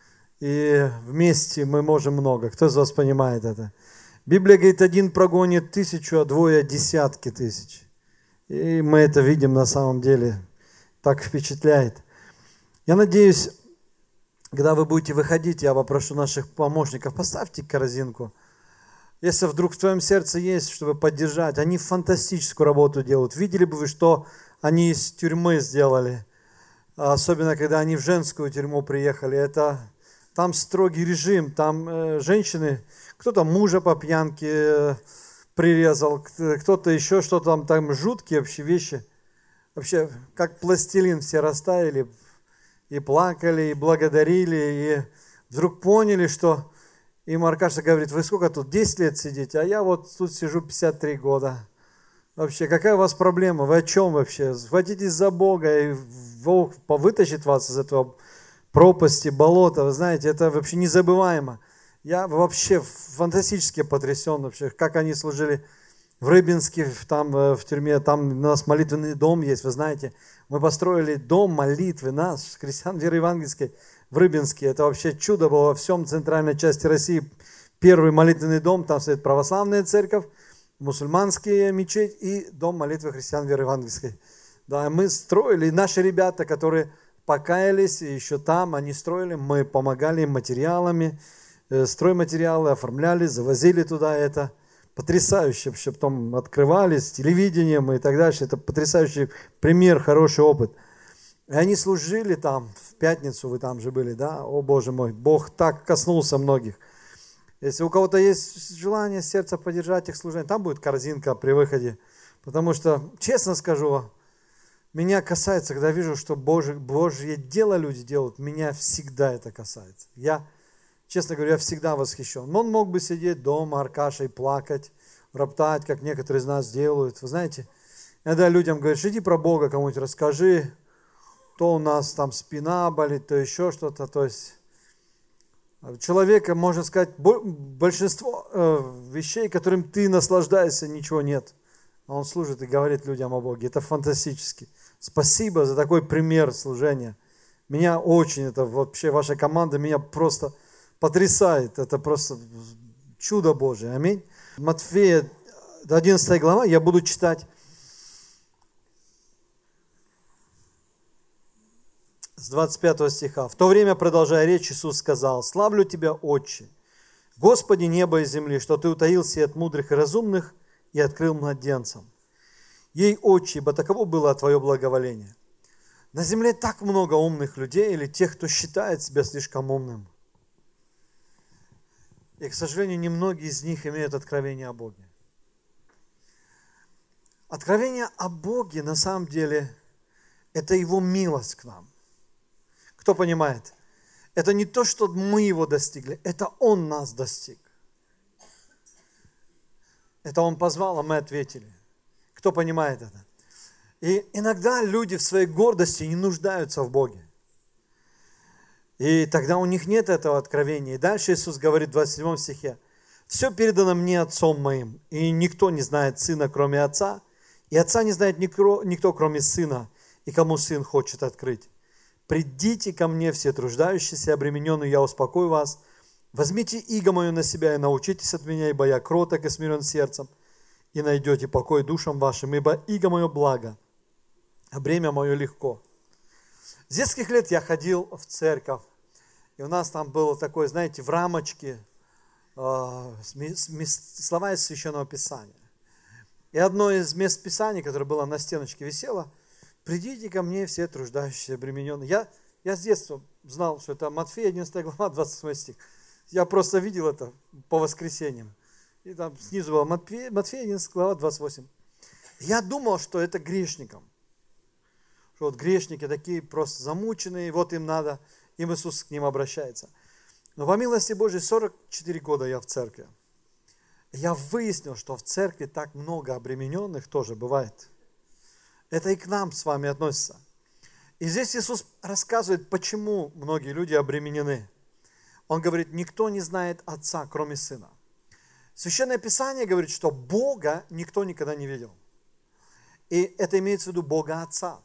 И вместе мы можем много. Кто из вас понимает это? Библия говорит, один прогонит 1000, а двое десятки тысяч. И мы это видим на самом деле. Так впечатляет. Я надеюсь, когда вы будете выходить, я попрошу наших помощников, поставьте корзинку. Если вдруг в твоем сердце есть, чтобы поддержать, они фантастическую работу делают. Видели бы вы, что они из тюрьмы сделали. Особенно, когда они в женскую тюрьму приехали. Там строгий режим, там женщины, кто-то мужа по пьянке прирезал, кто-то еще что-то там жуткие вообще вещи. Вообще, как пластилин все растаяли, и плакали, и благодарили, и вдруг поняли, что им Аркаша говорит, вы сколько тут, 10 лет сидите, а я вот тут сижу 53 года. Вообще, какая у вас проблема, вы о чем вообще? Схватитесь за Бога, и Бог вытащит вас из этого пропасти, болота. Вы знаете, это вообще незабываемо. Я вообще фантастически потрясен вообще, как они служили в Рыбинске, там в тюрьме, там у нас молитвенный дом есть, вы знаете. Мы построили дом молитвы наш, христиан веры евангельской, в Рыбинске. Это вообще чудо было во всем центральной части России. Первый молитвенный дом, там стоит православная церковь, мусульманские мечеть и дом молитвы христиан веры евангельской. Да, мы строили, и наши ребята, которые покаялись, и еще там, они строили, мы помогали им материалами, стройматериалы оформляли, завозили туда это. Потрясающе, вообще потом открывались телевидением и так дальше. Это потрясающий пример, хороший опыт. И они служили там, в пятницу вы там же были, да? О, Боже мой, Бог так коснулся многих. Если у кого-то есть желание сердца поддержать их служение, там будет корзинка при выходе. Потому что, честно скажу, меня касается, когда вижу, что Божье дело люди делают, меня всегда это касается. Я, честно говоря, я всегда восхищен. Но он мог бы сидеть дома, Аркаша, и плакать, роптать, как некоторые из нас делают. Вы знаете, иногда людям говоришь, иди про Бога кому-нибудь расскажи, то у нас там спина болит, то еще что-то. То есть человека, можно сказать, большинство вещей, которым ты наслаждаешься, ничего нет. А он служит и говорит людям о Боге. Это фантастически. Спасибо за такой пример служения. Меня очень, это вообще ваша команда меня просто потрясает. Это просто чудо Божие. Аминь. Матфея, 11 глава, я буду читать с 25 стиха. В то время, продолжая речь, Иисус сказал: «Славлю Тебя, Отче, Господи неба и земли, что Ты утаил сие от мудрых и разумных и открыл младенцам. Ей, Отче, ибо таково было Твое благоволение». На земле так много умных людей или тех, кто считает себя слишком умным. И, к сожалению, немногие из них имеют откровение о Боге. Откровение о Боге, на самом деле, это Его милость к нам. Кто понимает? Это не то, что мы Его достигли, это Он нас достиг. Это Он позвал, а мы ответили. Кто понимает это? И иногда люди в своей гордости не нуждаются в Боге. И тогда у них нет этого откровения. И дальше Иисус говорит в 27 стихе: «Все передано мне Отцом моим, и никто не знает Сына, кроме Отца, и Отца не знает никто, кроме Сына, и кому Сын хочет открыть. Придите ко мне, все труждающиеся и обремененные, я успокою вас. Возьмите иго мое на себя и научитесь от меня, ибо я кроток и смирен сердцем, и найдете покой душам вашим, ибо иго мое благо, а бремя мое легко». С детских лет я ходил в церковь, и у нас там было такое, знаете, в рамочке слова из Священного Писания. И одно из мест Писания, которое было на стеночке висело: «Придите ко мне, все труждающиеся и обремененные». Я с детства знал, что это Матфея, 11 глава, 28 стих. Я просто видел это по воскресеньям. И там снизу было Матфея, 11 глава, 28. Я думал, что это грешникам. Что вот грешники такие просто замученные, вот им надо, им Иисус к ним обращается. Но по милости Божьей 44 года я в церкви. Я выяснил, что в церкви так много обремененных тоже бывает. Это и к нам с вами относится. И здесь Иисус рассказывает, почему многие люди обременены. Он говорит: никто не знает Отца, кроме Сына. Священное Писание говорит, что Бога никто никогда не видел. И это имеется в виду Бога Отца.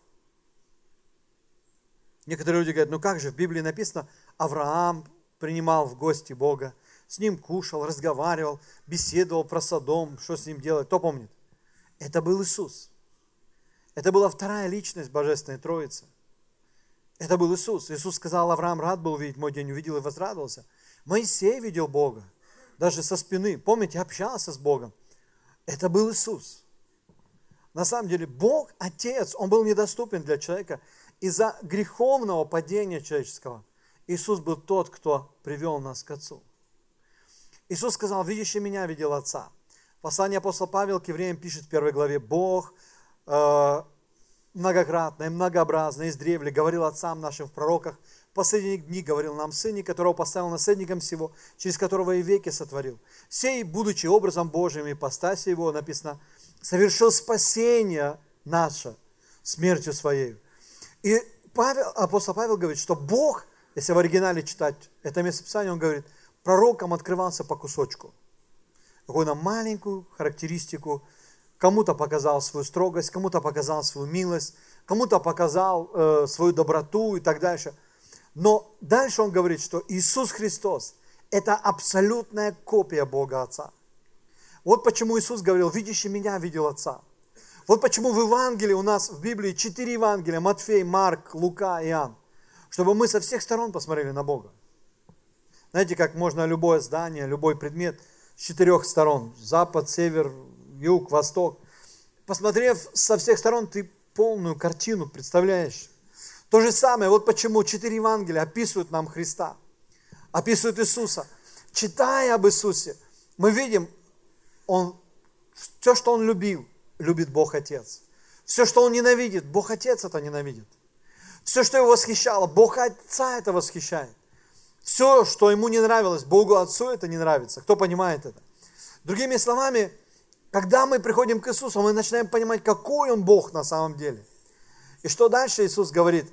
Некоторые люди говорят: ну как же, в Библии написано, Авраам принимал в гости Бога, с ним кушал, разговаривал, беседовал про Содом, что с ним делать, кто помнит? Это был Иисус. Это была вторая личность Божественной Троицы. Это был Иисус. Иисус сказал: Авраам рад был увидеть мой день, увидел и возрадовался. Моисей видел Бога, даже со спины. Помните, общался с Богом. Это был Иисус. На самом деле, Бог, Отец, Он был недоступен для человека. Из-за греховного падения человеческого Иисус был тот, кто привел нас к Отцу. Иисус сказал: видящий меня видел Отца. Послание апостола Павел к евреям пишет в 1 главе: Бог многократно и многообразно издревле говорил отцам нашим в пророках, в последние дни говорил нам в Сыне, которого поставил наследником всего, через которого и веки сотворил. Сей, будучи образом Божиим и ипостасью Его, написано, совершил спасение наше смертью Своей. И апостол Павел говорит, что Бог, если в оригинале читать это местописание, он говорит, пророкам открывался по кусочку. Какую-то маленькую характеристику. Кому-то показал свою строгость, кому-то показал свою милость, кому-то показал свою доброту и так дальше. Но дальше он говорит, что Иисус Христос – это абсолютная копия Бога Отца. Вот почему Иисус говорил: видящий меня видел Отца. Вот почему в Евангелии у нас в Библии 4 Евангелия: Матфей, Марк, Лука, Иоанн. Чтобы мы со всех сторон посмотрели на Бога. Знаете, как можно любое здание, любой предмет с 4 сторон: запад, север, юг, восток. Посмотрев со всех сторон, ты полную картину представляешь. То же самое, вот почему 4 Евангелия описывают нам Христа, описывают Иисуса. Читая об Иисусе, мы видим, все, что Он любил, любит Бог Отец. Все, что Он ненавидит, Бог Отец это ненавидит. Все, что Его восхищало, Бог Отца это восхищает. Все, что Ему не нравилось, Богу Отцу это не нравится. Кто понимает это? Другими словами, когда мы приходим к Иисусу, мы начинаем понимать, какой Он Бог на самом деле. И что дальше Иисус говорит?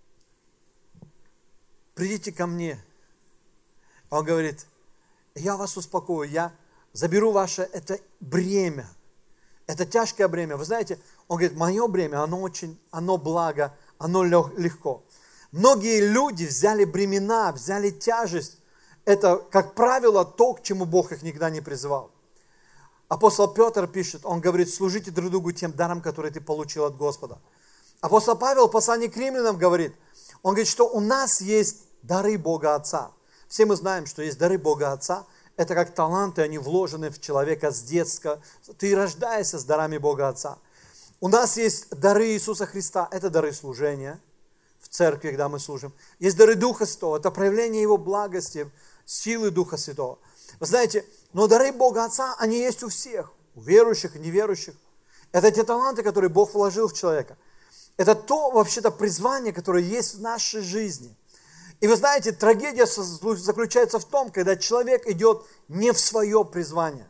Придите ко мне. Он говорит, я вас успокою, я заберу ваше это бремя. Это тяжкое бремя. Вы знаете, Он говорит, мое бремя, оно благо, оно легко. Многие люди взяли бремена, взяли тяжесть. Это, как правило, то, к чему Бог их никогда не призывал. Апостол Петр пишет, он говорит, служите друг другу тем даром, который ты получил от Господа. Апостол Павел в послании к римлянам говорит, он говорит, что у нас есть дары Бога Отца. Все мы знаем, что есть дары Бога Отца. Это как таланты, они вложены в человека с детства. Ты рождаешься с дарами Бога Отца. У нас есть дары Иисуса Христа, это дары служения в церкви, когда мы служим. Есть дары Духа Святого, это проявление Его благости, силы Духа Святого. Вы знаете, но дары Бога Отца, они есть у всех, у верующих и неверующих. Это те таланты, которые Бог вложил в человека. Это то, вообще-то, призвание, которое есть в нашей жизни. И вы знаете, трагедия заключается в том, когда человек идет не в свое призвание.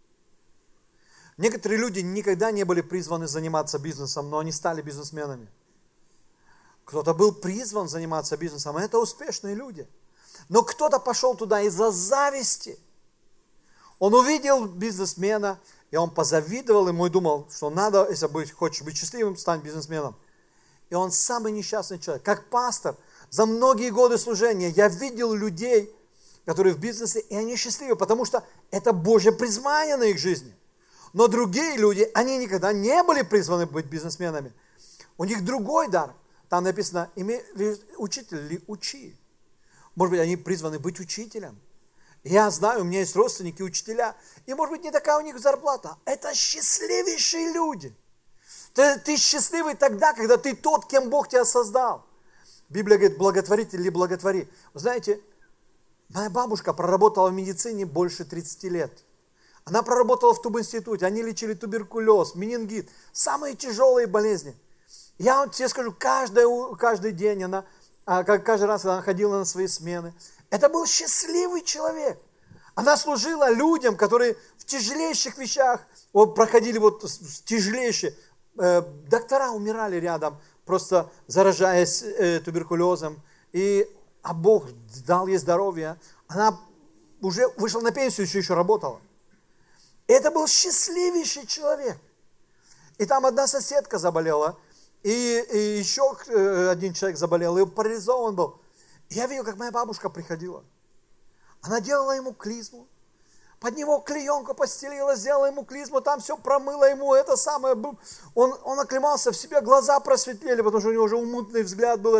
Некоторые люди никогда не были призваны заниматься бизнесом, но они стали бизнесменами. Кто-то был призван заниматься бизнесом, и это успешные люди. Но кто-то пошел туда из-за зависти. Он увидел бизнесмена, и он позавидовал ему и думал, что надо, если хочешь быть счастливым, стань бизнесменом. И он самый несчастный человек. Как пастор, за многие годы служения я видел людей, которые в бизнесе, и они счастливы, потому что это Божье призвание на их жизни. Но другие люди, они никогда не были призваны быть бизнесменами. У них другой дар. Там написано, учитель ли учи. Может быть, они призваны быть учителем. Я знаю, у меня есть родственники, учителя, и может быть не такая у них зарплата. Это счастливейшие люди. Ты счастливый тогда, когда ты тот, кем Бог тебя создал. Библия говорит, благотворитель или благотвори. Вы знаете, моя бабушка проработала в медицине больше 30 лет. Она проработала в тубинституте, они лечили туберкулез, менингит, самые тяжелые болезни. Я вот тебе скажу, каждый день каждый раз она ходила на свои смены. Это был счастливый человек. Она служила людям, которые в тяжелейших вещах проходили тяжелейшие. Доктора умирали рядом, просто заражаясь туберкулезом. А Бог дал ей здоровье. Она уже вышла на пенсию, еще работала. Это был счастливейший человек. И там одна соседка заболела, и еще один человек заболел, и парализован был. И я видел, как моя бабушка приходила. Она делала ему клизму, под него клеенку постелила, сделала ему клизму, там все промыла ему, это самое. Он оклемался в себя, глаза просветлели, потому что у него уже мутный взгляд был.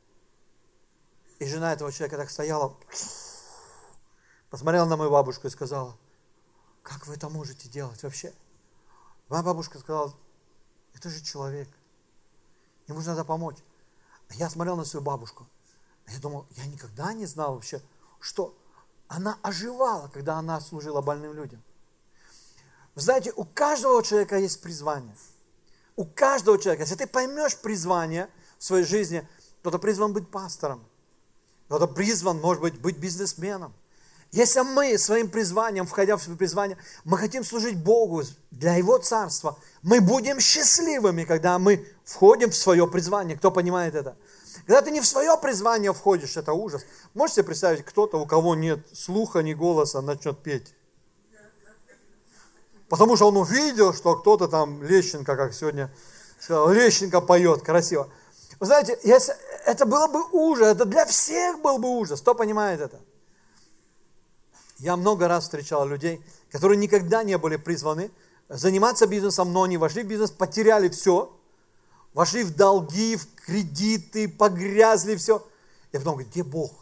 И жена этого человека так стояла, посмотрела на мою бабушку и сказала, как вы это можете делать вообще? Моя бабушка сказала, это же человек, ему же надо помочь. А я смотрел на свою бабушку, я думал, я никогда не знал вообще, что она оживала, когда она служила больным людям. Вы знаете, у каждого человека есть призвание. У каждого человека. Если ты поймешь призвание в своей жизни, кто-то призван быть пастором, кто-то призван, может быть бизнесменом. Если мы своим призванием, входя в свое призвание, мы хотим служить Богу для Его Царства, мы будем счастливыми, когда мы входим в свое призвание. Кто понимает это? Когда ты не в свое призвание входишь, это ужас. Можете себе представить, кто-то, у кого нет слуха, ни голоса, начнет петь? Потому что он увидел, что кто-то там, Лещенко, как сегодня сказал, Лещенко поет красиво. Вы знаете, если это было бы ужас, это для всех был бы ужас. Кто понимает это? Я много раз встречал людей, которые никогда не были призваны заниматься бизнесом, но они вошли в бизнес, потеряли все, вошли в долги, в кредиты, погрязли, все. И потом говорят, где Бог?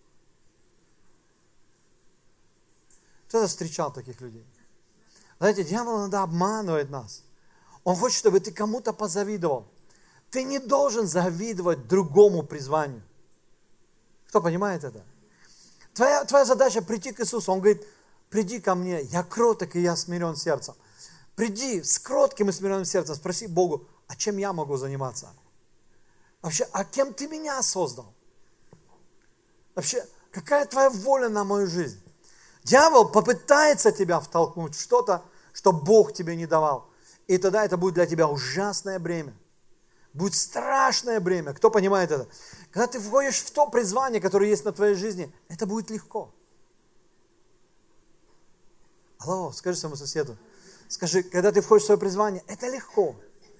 Кто-то встречал таких людей. Знаете, дьявол иногда обманывает нас. Он хочет, чтобы ты кому-то позавидовал. Ты не должен завидовать другому призванию. Кто понимает это? Твоя задача прийти к Иисусу. Он говорит, приди ко мне, я кроток и я смирен сердцем. Приди с кротким и смиренным сердцем, спроси Богу, а чем я могу заниматься? Вообще, а кем ты меня создал? Вообще, какая твоя воля на мою жизнь? Дьявол попытается тебя втолкнуть в что-то, что Бог тебе не давал. И тогда это будет для тебя ужасное бремя. Будет страшное бремя. Кто понимает это? Когда ты входишь в то призвание, которое есть на твоей жизни, это будет легко. Алло, скажи своему соседу. Скажи, когда ты входишь в свое призвание, это легко.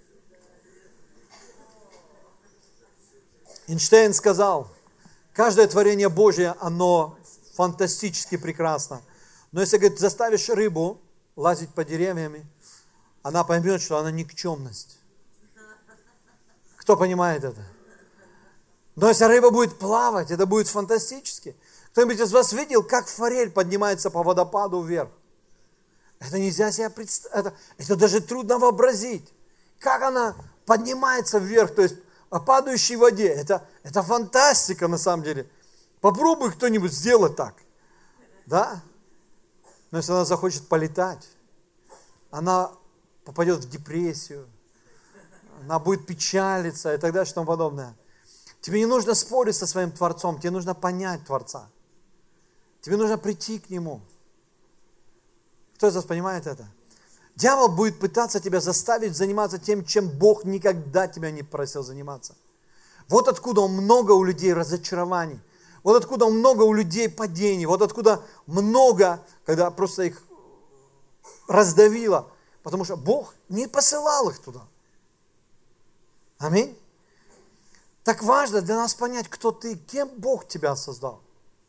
Эйнштейн сказал, каждое творение Божье, оно фантастически прекрасно. Но если, говорит, заставишь рыбу лазить по деревьям, она поймет, что она никчемность. Кто понимает это? Но если рыба будет плавать, это будет фантастически. Кто-нибудь из вас видел, как форель поднимается по водопаду вверх? Это нельзя себе представить. Это даже трудно вообразить. Как она поднимается вверх, то есть по падающей воде. Это фантастика на самом деле. Попробуй кто-нибудь сделать так. Да? Но если она захочет полетать, она попадет в депрессию. Она будет печалиться и так далее, и тому подобное. Тебе не нужно спорить со своим Творцом, тебе нужно понять Творца. Тебе нужно прийти к Нему. Кто из вас понимает это? Дьявол будет пытаться тебя заставить заниматься тем, чем Бог никогда тебя не просил заниматься. Вот откуда много у людей разочарований. Вот откуда много у людей падений. Вот откуда много, когда просто их раздавило. Потому что Бог не посылал их туда. Аминь. Так важно для нас понять, кто ты, кем Бог тебя создал.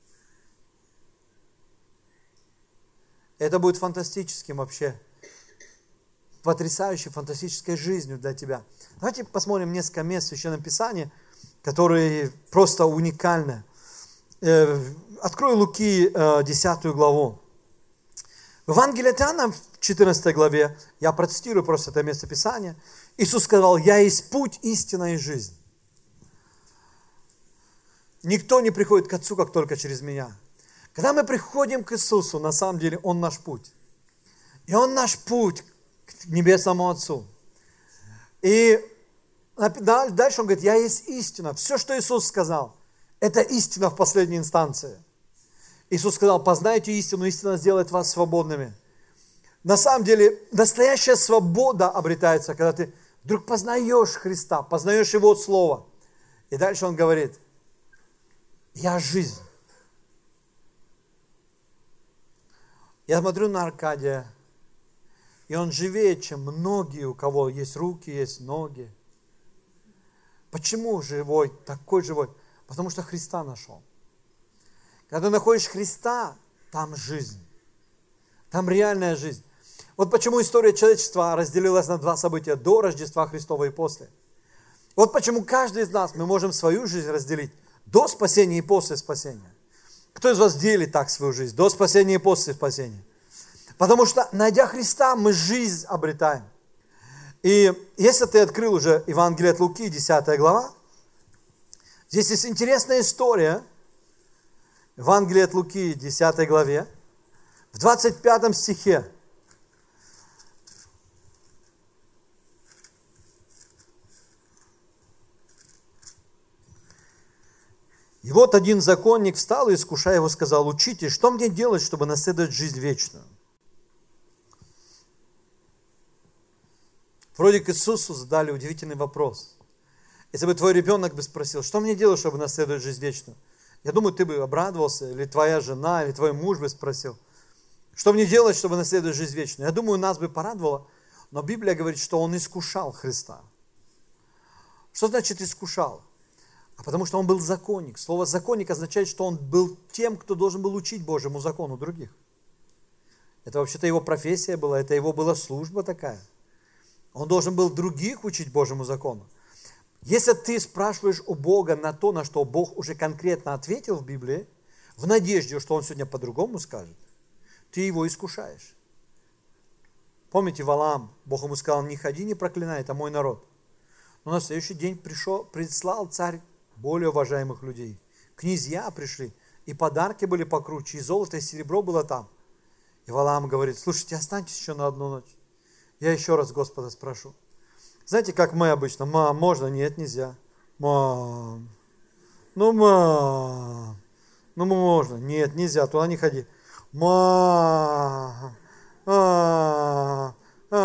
Это будет фантастическим вообще, потрясающей, фантастической жизнью для тебя. Давайте посмотрим несколько мест в Священном Писании, которые просто уникальны. Открой Луки 10 главу. В Евангелии от Иоанна в 14 главе, я процитирую просто это место Писания, Иисус сказал, «Я есть путь, истина и жизнь. Никто не приходит к Отцу, как только через Меня». Когда мы приходим к Иисусу, на самом деле Он наш путь. И Он наш путь к Небесному Отцу. И дальше Он говорит, «Я есть истина». Все, что Иисус сказал, это истина в последней инстанции. Иисус сказал, познайте истину, истина сделает вас свободными. На самом деле, настоящая свобода обретается, когда ты вдруг познаешь Христа, познаешь Его Слово. И дальше Он говорит, я жизнь. Я смотрю на Аркадия, и он живее, чем многие, у кого есть руки, есть ноги. Почему живой, такой живой? Потому что Христа нашел. Когда ты находишь Христа, там жизнь. Там реальная жизнь. Вот почему история человечества разделилась на два события, до Рождества Христова и после. Вот почему каждый из нас, мы можем свою жизнь разделить до спасения и после спасения. Кто из вас делит так свою жизнь, до спасения и после спасения? Потому что, найдя Христа, мы жизнь обретаем. И если ты открыл уже Евангелие от Луки, 10 глава, здесь есть интересная история. Евангелие от Луки, 10 главе, в 25 стихе. И вот один законник встал и, искушая его, сказал, «Учитель, что мне делать, чтобы наследовать жизнь вечную?» Вроде к Иисусу задали удивительный вопрос. Если бы твой ребенок бы спросил, что мне делать, чтобы наследовать жизнь вечную? Я думаю, ты бы обрадовался, или твоя жена, или твой муж бы спросил, что мне делать, чтобы наследовать жизнь вечную? Я думаю, нас бы порадовало, но Библия говорит, что он искушал Христа. Что значит искушал? А потому что он был законник. Слово законник означает, что он был тем, кто должен был учить Божьему закону других. Это вообще-то его профессия была, это его была служба такая. Он должен был других учить Божьему закону. Если ты спрашиваешь у Бога на то, на что Бог уже конкретно ответил в Библии, в надежде, что Он сегодня по-другому скажет, ты его искушаешь. Помните Валаам? Бог ему сказал, не ходи, не проклинай, это мой народ. Но на следующий день прислал царь более уважаемых людей. Князья пришли, и подарки были покруче, и золото, и серебро было там. И Валаам говорит: слушайте, останьтесь еще на одну ночь. Я еще раз Господа спрошу. Знаете, как мы обычно: мам, можно? Нет, нельзя. Мам, мам, можно? Нет, нельзя, туда не ходи. Мам, мам.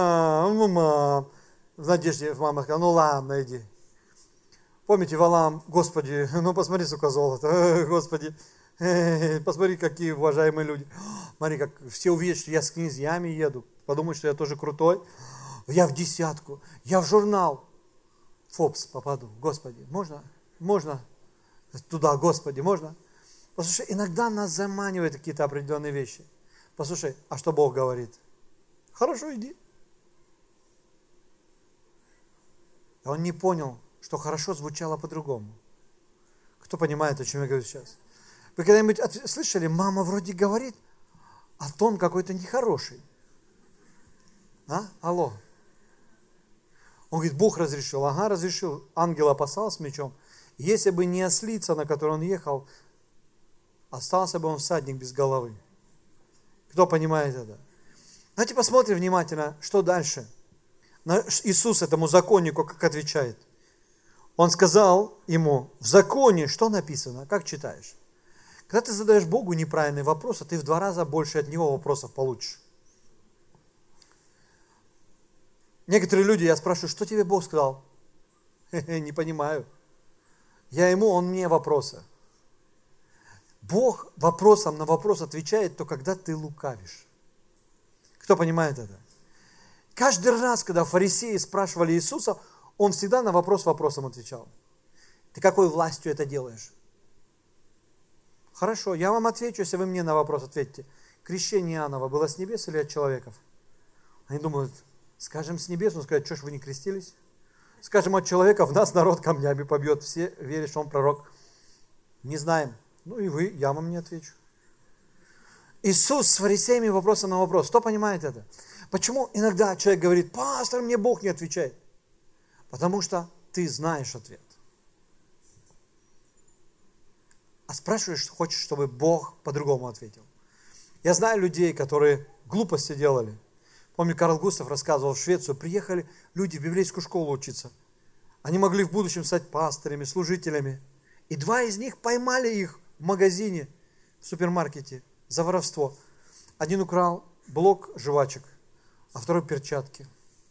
В надежде мама сказала: ну ладно, иди. Помните, Валаам: Господи, ну посмотри, сука, золото, Господи, посмотри, какие уважаемые люди. Смотри, как все увидят, что я с князьями еду, подумают, что я тоже крутой. Я в десятку, я в журнал Forbes попаду. Господи, можно туда, Господи, можно? Послушай, иногда нас заманивают какие-то определенные вещи. Послушай, а что Бог говорит? Хорошо, иди. А он не понял, что хорошо звучало по-другому. Кто понимает, о чем я говорю сейчас? Вы когда-нибудь слышали, мама вроде говорит, а тон какой-то нехороший. Алло. Он говорит: Бог разрешил. Ага, разрешил. Ангела послал с мечом. Если бы не ослица, на которой он ехал, остался бы он всадник без головы. Кто понимает это? Давайте посмотрим внимательно, что дальше. Иисус этому законнику как отвечает. Он сказал ему: в законе что написано? Как читаешь? Когда ты задаешь Богу неправильный вопрос, ты в 2 раза больше от Него вопросов получишь. Некоторые люди, я спрашиваю: что тебе Бог сказал? Не понимаю. Я ему, он мне вопросы. Бог вопросом на вопрос отвечает, то когда ты лукавишь. Кто понимает это? Каждый раз, когда фарисеи спрашивали Иисуса, он всегда на вопрос вопросом отвечал. Ты какой властью это делаешь? Хорошо, я вам отвечу, если вы мне на вопрос ответите. Крещение Иоаннова было с небес или от человеков? Они думают: скажем с небес, он скажет: что ж вы не крестились? Скажем от человеков, нас народ камнями побьет, все верят, что он пророк. Не знаем. Ну и вы, я вам не отвечу. Иисус с фарисеями вопросом на вопрос. Кто понимает это? Почему иногда человек говорит: пастор, мне Бог не отвечает? Потому что ты знаешь ответ. А спрашиваешь, хочешь, чтобы Бог по-другому ответил. Я знаю людей, которые глупости делали. Помню, Карл Густав рассказывал, в Швецию приехали люди в библейскую школу учиться. Они могли в будущем стать пастырями, служителями. И 2 из них поймали их в магазине, в супермаркете за воровство. Один украл блок жвачек, а второй перчатки.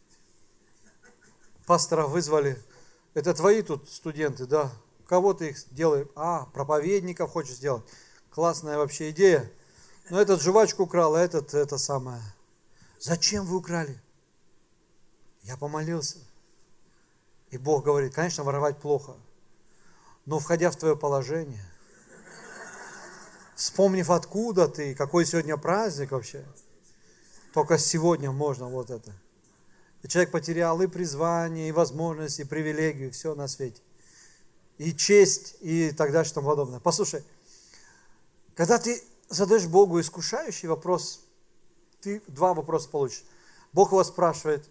Пастора вызвали: это твои тут студенты, да? Кого ты их делаешь? Проповедников хочешь сделать. Классная вообще идея. Но этот жвачку украл, а этот это самое. Зачем вы украли? Я помолился. И Бог говорит: конечно, воровать плохо. Но входя в твое положение, вспомнив, откуда ты, какой сегодня праздник вообще, только сегодня можно вот это. И человек потерял и призвание, и возможность, и привилегию, все на свете. И честь, и так далее, и тому подобное. Послушай, когда ты задаешь Богу искушающий вопрос, ты 2 вопроса получишь. Бог его спрашивает: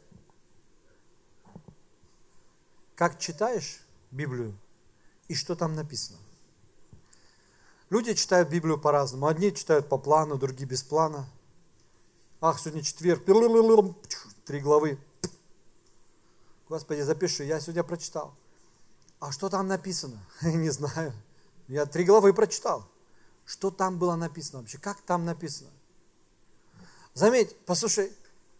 как читаешь Библию и что там написано? Люди читают Библию по-разному. Одни читают по плану, другие без плана. Сегодня четверг, 3 главы. Господи, запиши, я сегодня прочитал. А что там написано? Не знаю. Я 3 главы прочитал. Что там было написано вообще? Как там написано? Заметь, послушай.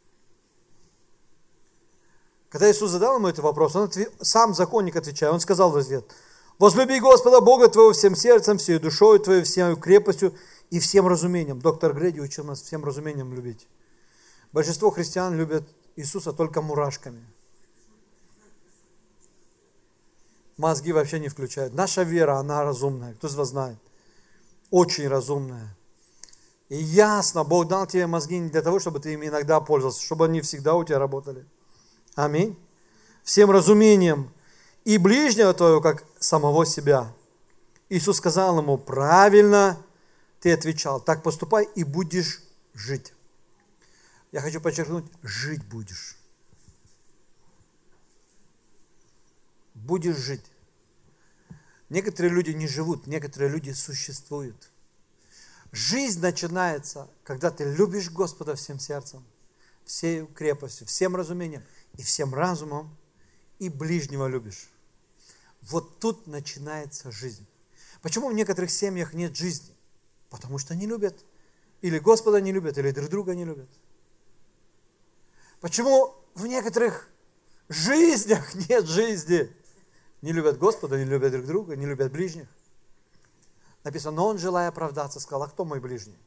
Когда Иисус задал ему этот вопрос, сам законник отвечает. Он сказал в ответ: возлюби Господа Бога твоего всем сердцем, всей душой твоей, всей крепостью и всем разумением. Доктор Греди учил нас всем разумением любить. Большинство христиан любят Иисуса только мурашками. Мозги вообще не включают. Наша вера, она разумная. Кто из вас знает? Очень разумная. И ясно, Бог дал тебе мозги не для того, чтобы ты ими иногда пользовался, чтобы они всегда у тебя работали. Аминь. Всем разумением. И ближнего твоего, как самого себя. Иисус сказал ему: правильно ты отвечал. Так поступай и будешь жить. Я хочу подчеркнуть: жить будешь. будешь жить. Некоторые люди не живут, некоторые люди существуют. Жизнь начинается, когда ты любишь Господа всем сердцем, всей крепостью, всем разумением и всем разумом, и ближнего любишь. Вот тут начинается жизнь. Почему в некоторых семьях нет жизни? Потому что не любят. Или Господа не любят, или друг друга не любят. Почему в некоторых жизнях нет жизни? Не любят Господа, не любят друг друга, не любят ближних. Написано, но он, желая оправдаться, сказал, а кто мой ближний?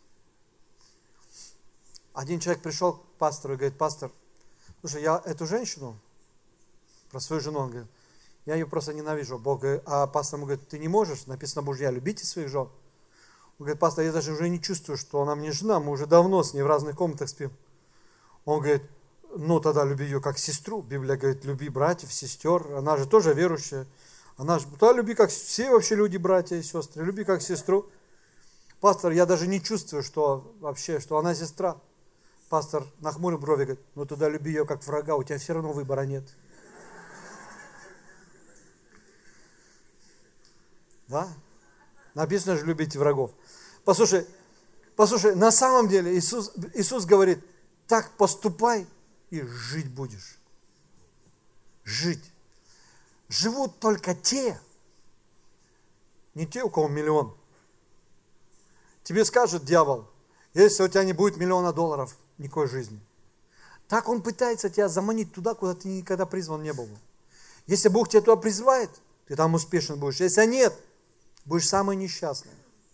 Один человек пришел к пастору и говорит, пастор, слушай, я эту женщину, про свою жену, он говорит, я ее просто ненавижу. Бог говорит, а пастор ему говорит, ты не можешь, написано, мужья, любите своих жен. Он говорит, пастор, я даже уже не чувствую, что она мне жена, мы уже давно с ней в разных комнатах спим. Он говорит, ну тогда люби ее как сестру. Библия говорит, люби братьев, сестер, она же тоже верующая. Она же, да, люби как все вообще люди, братья и сестры, люби как сестру. Пастор, я даже не чувствую, что вообще, что она сестра. Пастор нахмурил брови, говорит, ну тогда люби ее как врага, у тебя все равно выбора нет. Да? Написано же, любите врагов. Послушай, на самом деле Иисус говорит, так поступай и жить будешь. Жить. Живут только те, не те, у кого миллион. Тебе скажет дьявол, если у тебя не будет $1 миллиона, никакой жизни. Так он пытается тебя заманить туда, куда ты никогда призван не был. Если Бог тебя туда призывает, ты там успешен будешь. Если нет, будешь самый несчастный.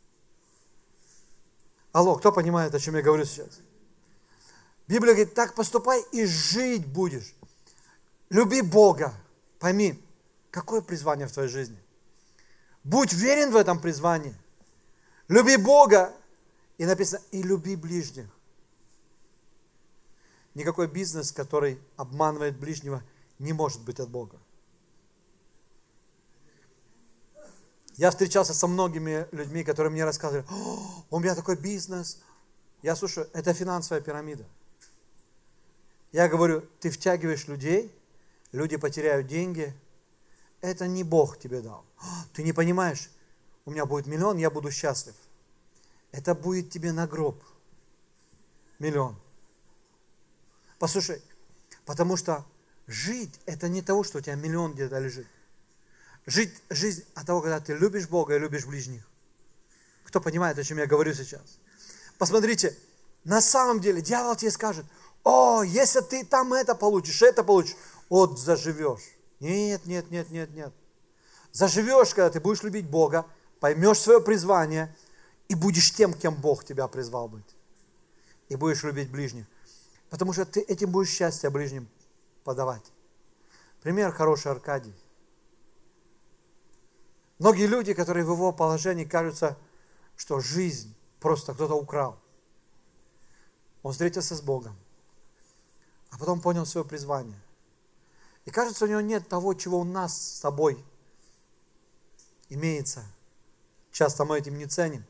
Алло, кто понимает, о чем я говорю сейчас? Библия говорит, так поступай и жить будешь. Люби Бога. Пойми, какое призвание в твоей жизни. Будь верен в этом призвании. Люби Бога. И написано, и люби ближних. Никакой бизнес, который обманывает ближнего, не может быть от Бога. Я встречался со многими людьми, которые мне рассказывали, у меня такой бизнес. Я слушаю, это финансовая пирамида. Я говорю, ты втягиваешь людей, люди потеряют деньги. Это не Бог тебе дал. Ты не понимаешь, у меня будет $1 миллион, я буду счастлив. Это будет тебе на гроб. $1 миллион. Послушай, потому что жить, это не того, что у тебя $1 миллион где-то лежит. Жизнь от того, когда ты любишь Бога и любишь ближних. Кто понимает, о чем я говорю сейчас? Посмотрите, на самом деле дьявол тебе скажет, если ты там это получишь, вот заживешь. Нет. Заживешь, когда ты будешь любить Бога, поймешь свое призвание и будешь тем, кем Бог тебя призвал быть. И будешь любить ближних. Потому что ты этим будешь счастье ближним подавать. Пример хороший Аркадий. Многие люди, которые в его положении, кажутся, что жизнь просто кто-то украл. Он встретился с Богом, а потом понял свое призвание. И кажется, у него нет того, чего у нас с тобой имеется. Часто мы этим не ценим.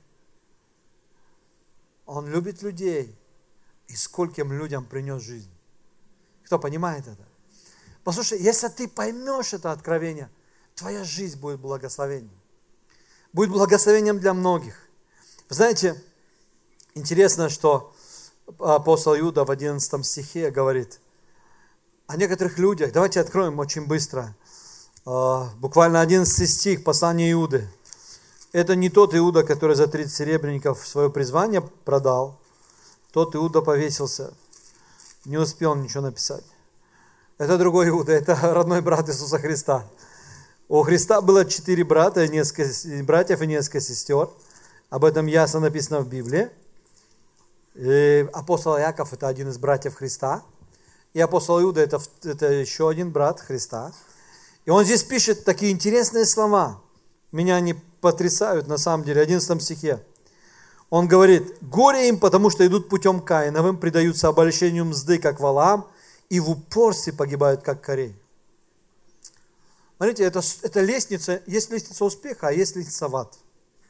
Он любит людей, и скольким людям принес жизнь. Кто понимает это? Послушай, если ты поймешь это откровение, твоя жизнь будет благословением. Будет благословением для многих. Вы знаете, интересно, что апостол Иуда в 11 стихе говорит о некоторых людях. Давайте откроем очень быстро. Буквально 11 стих, послание Иуды. Это не тот Иуда, который за 30 серебряников свое призвание продал. Тот Иуда повесился. Не успел ничего написать. Это другой Иуда, это родной брат Иисуса Христа. У Христа было 4 брата, несколько братьев и несколько сестер. Об этом ясно написано в Библии. И апостол Иаков – это один из братьев Христа. И апостол Иуда – это еще один брат Христа. И он здесь пишет такие интересные слова. Меня они потрясают на самом деле. В 11 стихе. Он говорит, горе им, потому что идут путем Каиновым, предаются обольщению мзды, как Валаам, и в упорстве погибают, как Корей. Смотрите, это лестница, есть лестница успеха, а есть лестница в ад.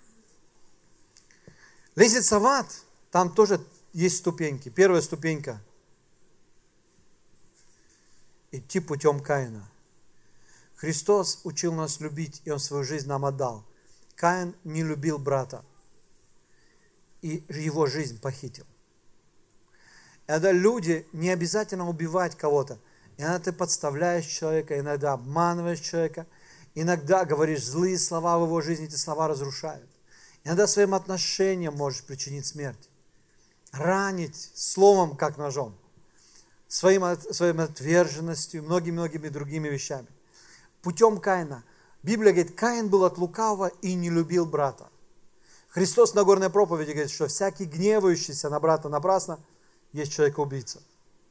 Лестница в ад, там тоже есть ступеньки. Первая ступенька – идти путем Каина. Христос учил нас любить, и Он свою жизнь нам отдал. Каин не любил брата, и его жизнь похитил. Иногда люди не обязательно убивать кого-то. Иногда ты подставляешь человека, иногда обманываешь человека, иногда говоришь злые слова в его жизни, эти слова разрушают. Иногда своим отношением можешь причинить смерть. Ранить словом, как ножом. Своей отверженностью, многими другими вещами. Путем Каина. Библия говорит, Каин был от лукавого и не любил брата. Христос на Нагорной проповеди говорит, что всякий гневающийся на брата напрасно есть человек-убийца.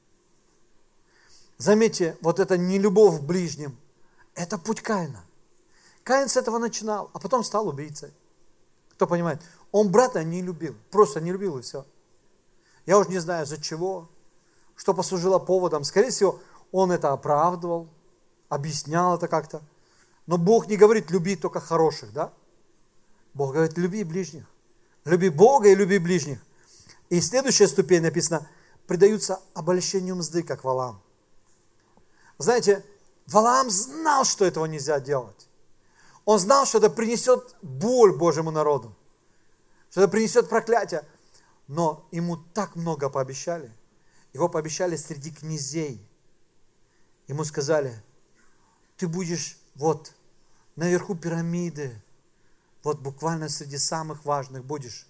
Заметьте, вот это нелюбовь к ближним, это путь Каина. Каин с этого начинал, а потом стал убийцей. Кто понимает? Он брата не любил, просто не любил и все. Я уже не знаю, за чего, что послужило поводом. Скорее всего, он это оправдывал, объяснял это как-то. Но Бог не говорит, люби только хороших, да? Бог говорит, люби ближних. Люби Бога и люби ближних. И следующая ступень написано, предаются обольщению мзды, как Валаам. Знаете, Валаам знал, что этого нельзя делать. Он знал, что это принесет боль Божьему народу, что это принесет проклятие. Но ему так много пообещали. Его пообещали среди князей. Ему сказали, ты будешь вот наверху пирамиды, вот буквально среди самых важных будешь.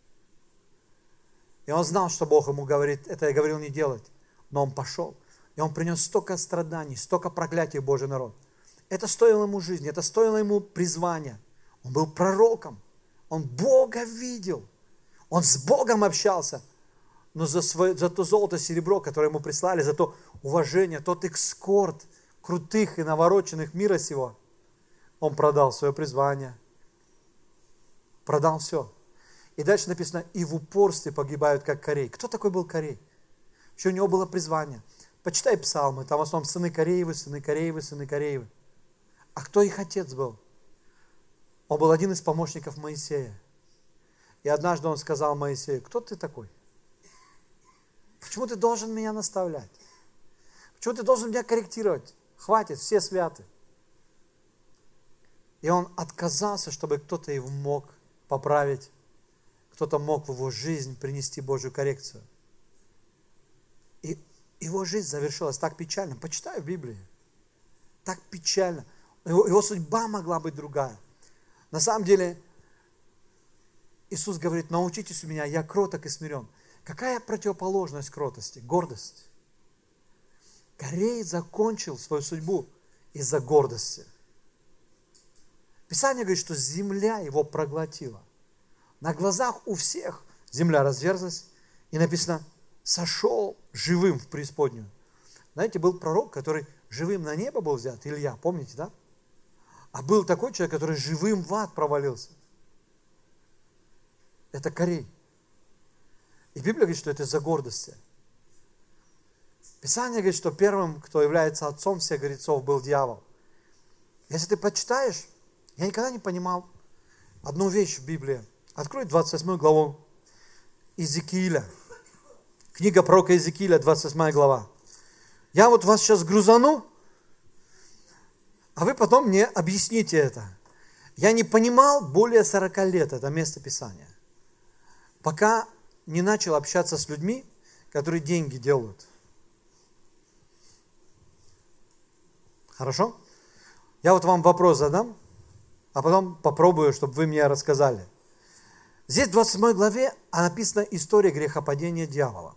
И он знал, что Бог ему говорит, это я говорил не делать. Но он пошел. И он принес столько страданий, столько проклятий в Божий народ. Это стоило ему жизни, это стоило ему призвания. Он был пророком. Он Бога видел. Он с Богом общался. Но за то золото, серебро, которое ему прислали, за то уважение, тот экскорт крутых и навороченных мира сего, он продал свое призвание. Продал все. И дальше написано, и в упорстве погибают, как Корей. Кто такой был Корей? Что у него было призвание. Почитай псалмы, там в основном сыны Кореевы, сыны Кореевы, сыны Кореевы. А кто их отец был? Он был один из помощников Моисея. И однажды он сказал Моисею, кто ты такой? Почему ты должен меня наставлять? Почему ты должен меня корректировать? Хватит, все святы. И он отказался, чтобы кто-то его мог поправить, кто-то мог в его жизнь принести Божью коррекцию. И его жизнь завершилась так печально. Почитай в Библии. Так печально. Его судьба могла быть другая. На самом деле, Иисус говорит, научитесь у меня, я кроток и смирен. Какая противоположность кротости? Гордость. Корей закончил свою судьбу из-за гордости. Писание говорит, что земля его проглотила. На глазах у всех земля разверзлась, и написано, сошел живым в преисподнюю. Знаете, был пророк, который живым на небо был взят, Илья, помните, да? А был такой человек, который живым в ад провалился. Это Корей. И Библия говорит, что это из-за гордости. Писание говорит, что первым, кто является отцом всех гордецов, был дьявол. Если ты почитаешь, я никогда не понимал одну вещь в Библии. Открой 28 главу Иезекииля. Книга пророка Иезекииля, 28 глава. Я вот вас сейчас грузану, а вы потом мне объясните это. Я не понимал более 40 лет это место Писания. Пока не начал общаться с людьми, которые деньги делают. Хорошо? Я вот вам вопрос задам, а потом попробую, чтобы вы мне рассказали. Здесь в 27 главе написана история грехопадения дьявола.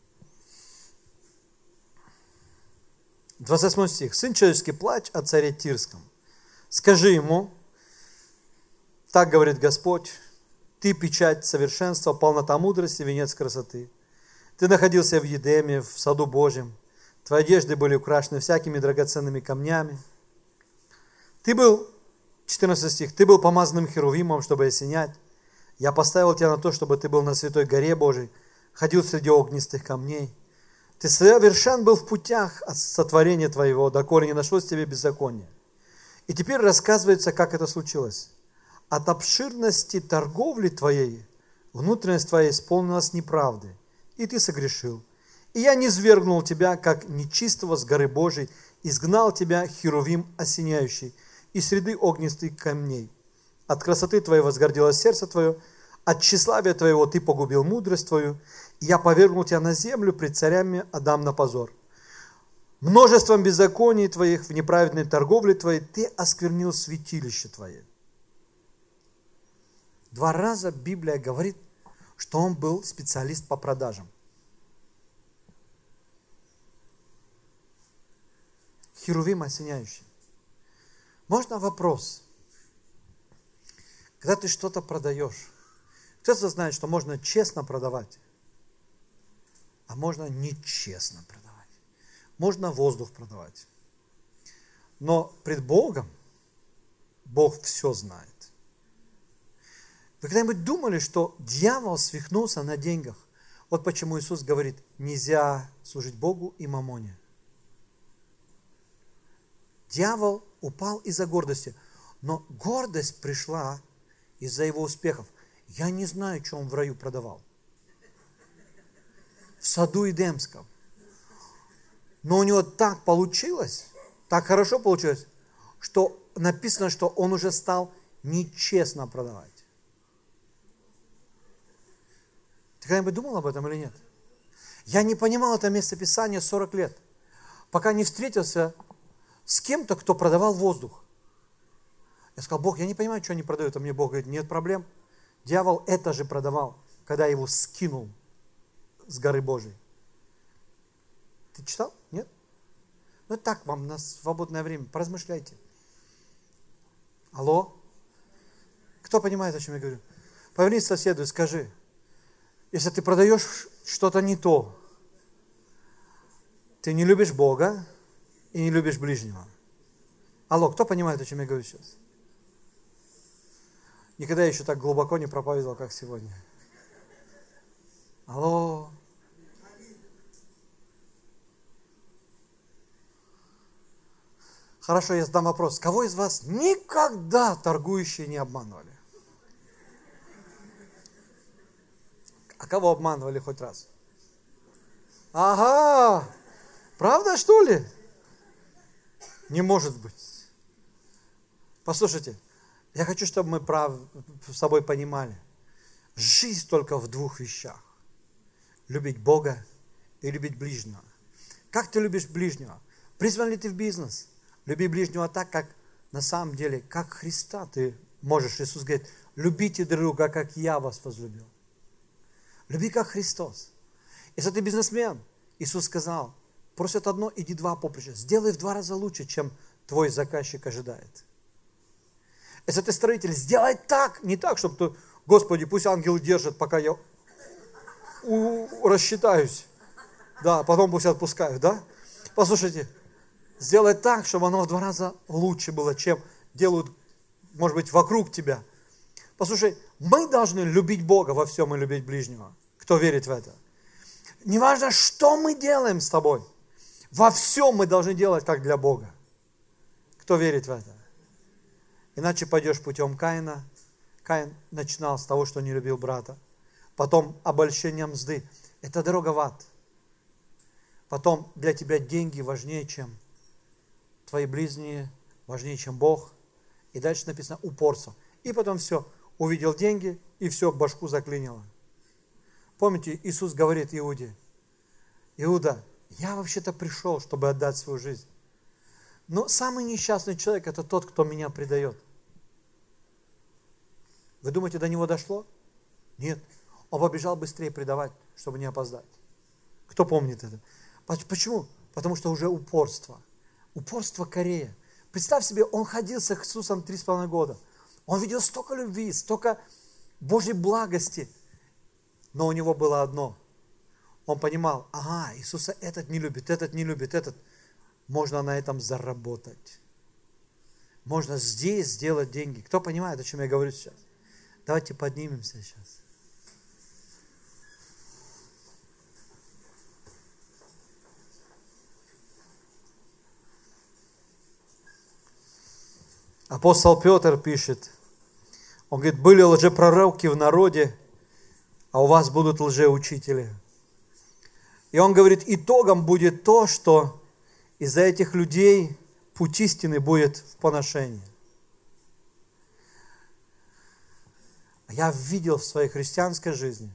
28 стих. «Сын человеческий, плачь о царе Тирском. Скажи ему, так говорит Господь, ты печать совершенства, полнота мудрости, венец красоты. Ты находился в Едеме, в саду Божьем. Твои одежды были украшены всякими драгоценными камнями. Ты был, 14 стих, ты был помазанным херувимом, чтобы осенять. Я поставил тебя на то, чтобы ты был на святой горе Божией, ходил среди огнистых камней. Ты совершен был в путях от сотворения твоего, доколе не нашлось тебе беззакония. И теперь рассказывается, как это случилось. От обширности торговли твоей, внутренность твоя исполнилась неправды, и ты согрешил. И я низвергнул тебя, как нечистого с горы Божией, изгнал тебя херувим осеняющий из среды огнистых камней. От красоты твоей возгордилось сердце твое, от тщеславия твоего ты погубил мудрость твою, и я повергнул тебя на землю, пред царями отдам на позор. Множеством беззаконий твоих, в неправедной торговле твоей, ты осквернил святилище твое. 2 раза Библия говорит, что он был специалист по продажам. Херувим осеняющий. Можно вопрос? Когда ты что-то продаешь, кто-то знает, что можно честно продавать, а можно нечестно продавать. Можно воздух продавать. Но пред Богом Бог все знает. Вы когда-нибудь думали, что дьявол свихнулся на деньгах? Вот почему Иисус говорит, нельзя служить Богу и мамоне. Дьявол упал из-за гордости, но гордость пришла из-за его успехов. Я не знаю, что он в раю продавал. В саду Эдемском. Но у него так получилось, так хорошо получилось, что написано, что он уже стал нечестно продавать. Ты когда-нибудь думал об этом или нет? Я не понимал это местописание 40 лет, пока не встретился с кем-то, кто продавал воздух. Я сказал, Бог, я не понимаю, что они продают. А мне Бог говорит, нет проблем. Дьявол это же продавал, когда его скинул с горы Божией. Ты читал? Нет? Ну так вам на свободное время. Поразмышляйте. Алло? Кто понимает, о чем я говорю? Повернись к соседу и скажи, если ты продаешь что-то не то, ты не любишь Бога и не любишь ближнего. Алло, кто понимает, о чем я говорю сейчас? Никогда я еще так глубоко не проповедовал, как сегодня. Алло. Хорошо, я задам вопрос. Кого из вас никогда торгующие не обманывали? А кого обманывали хоть раз? Ага! Правда, что ли? Не может быть. Послушайте, я хочу, чтобы мы с собой понимали. Жизнь только в 2 вещах. Любить Бога и любить ближнего. Как ты любишь ближнего? Призван ли ты в бизнес? Люби ближнего так, как на самом деле, как Христа ты можешь. Иисус говорит, любите друга, как я вас возлюбил. Люби, как Христос. Если ты бизнесмен, Иисус сказал, просят одно, иди 2 поприща. Сделай в 2 раза лучше, чем твой заказчик ожидает. Если ты строитель, сделай так, не так, чтобы ты, Господи, пусть ангел держит, пока я рассчитаюсь. Да, потом пусть отпускают, да? Послушайте, сделай так, чтобы оно в 2 раза лучше было, чем делают, может быть, вокруг тебя. Послушай, мы должны любить Бога во всем и любить ближнего. Кто верит в это? Неважно, что мы делаем с тобой. Во всем мы должны делать как для Бога. Кто верит в это? Иначе пойдешь путем Каина. Каин начинал с того, что не любил брата. Потом обольщение мзды. Это дорога в ад. Потом для тебя деньги важнее, чем твои ближние, важнее, чем Бог. И дальше написано упорство. И потом все. Увидел деньги, и все, башку заклинило. Помните, Иисус говорит Иуде, Иуда, я вообще-то пришел, чтобы отдать свою жизнь. Но самый несчастный человек – это тот, кто меня предает. Вы думаете, до него дошло? Нет. Он побежал быстрее предавать, чтобы не опоздать. Кто помнит это? Почему? Потому что уже упорство. Упорство Корея. Представь себе, он ходил с Иисусом 3,5 года. Он видел столько любви, столько Божьей благости. Но у него было одно. Он понимал, ага, Иисуса этот не любит, этот. Можно на этом заработать. Можно здесь сделать деньги. Кто понимает, о чем я говорю сейчас? Давайте поднимемся сейчас. Апостол Петр пишет, он говорит, были лжепророки в народе, а у вас будут лжеучители. И он говорит, итогом будет то, что из-за этих людей путь истины будет в поношении. Я видел в своей христианской жизни,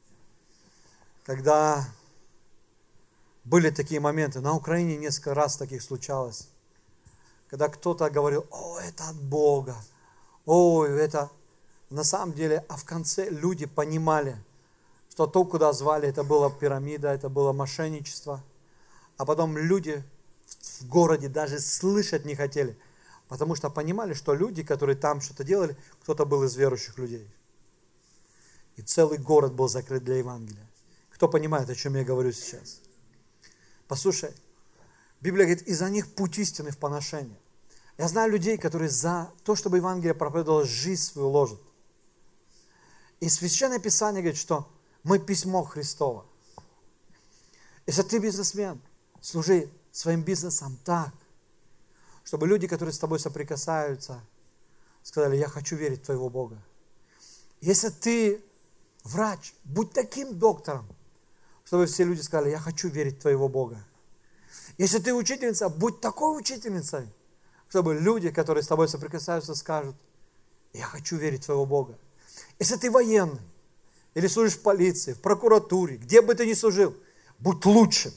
когда были такие моменты, на Украине несколько раз таких случалось, когда кто-то говорил: о, это от Бога, о, это на самом деле, а в конце люди понимали, что то, куда звали, это была пирамида, это было мошенничество, а потом люди в городе даже слышать не хотели, потому что понимали, что люди, которые там что-то делали, кто-то был из верующих людей. И целый город был закрыт для Евангелия. Кто понимает, о чем я говорю сейчас? Послушай, Библия говорит, из-за них путь истины в поношение. Я знаю людей, которые за то, чтобы Евангелие проповедовало, жизнь свою ложат. И Священное Писание говорит, что мы письмо Христово. Если ты бизнесмен, служи своим бизнесом так, чтобы люди, которые с тобой соприкасаются, сказали: я хочу верить в твоего Бога. Если ты врач, будь таким доктором, чтобы все люди сказали: я хочу верить в твоего Бога. Если ты учительница, будь такой учительницей, чтобы люди, которые с тобой соприкасаются, скажут: я хочу верить в твоего Бога. Если ты военный, или служишь в полиции, в прокуратуре, где бы ты ни служил, будь лучшим.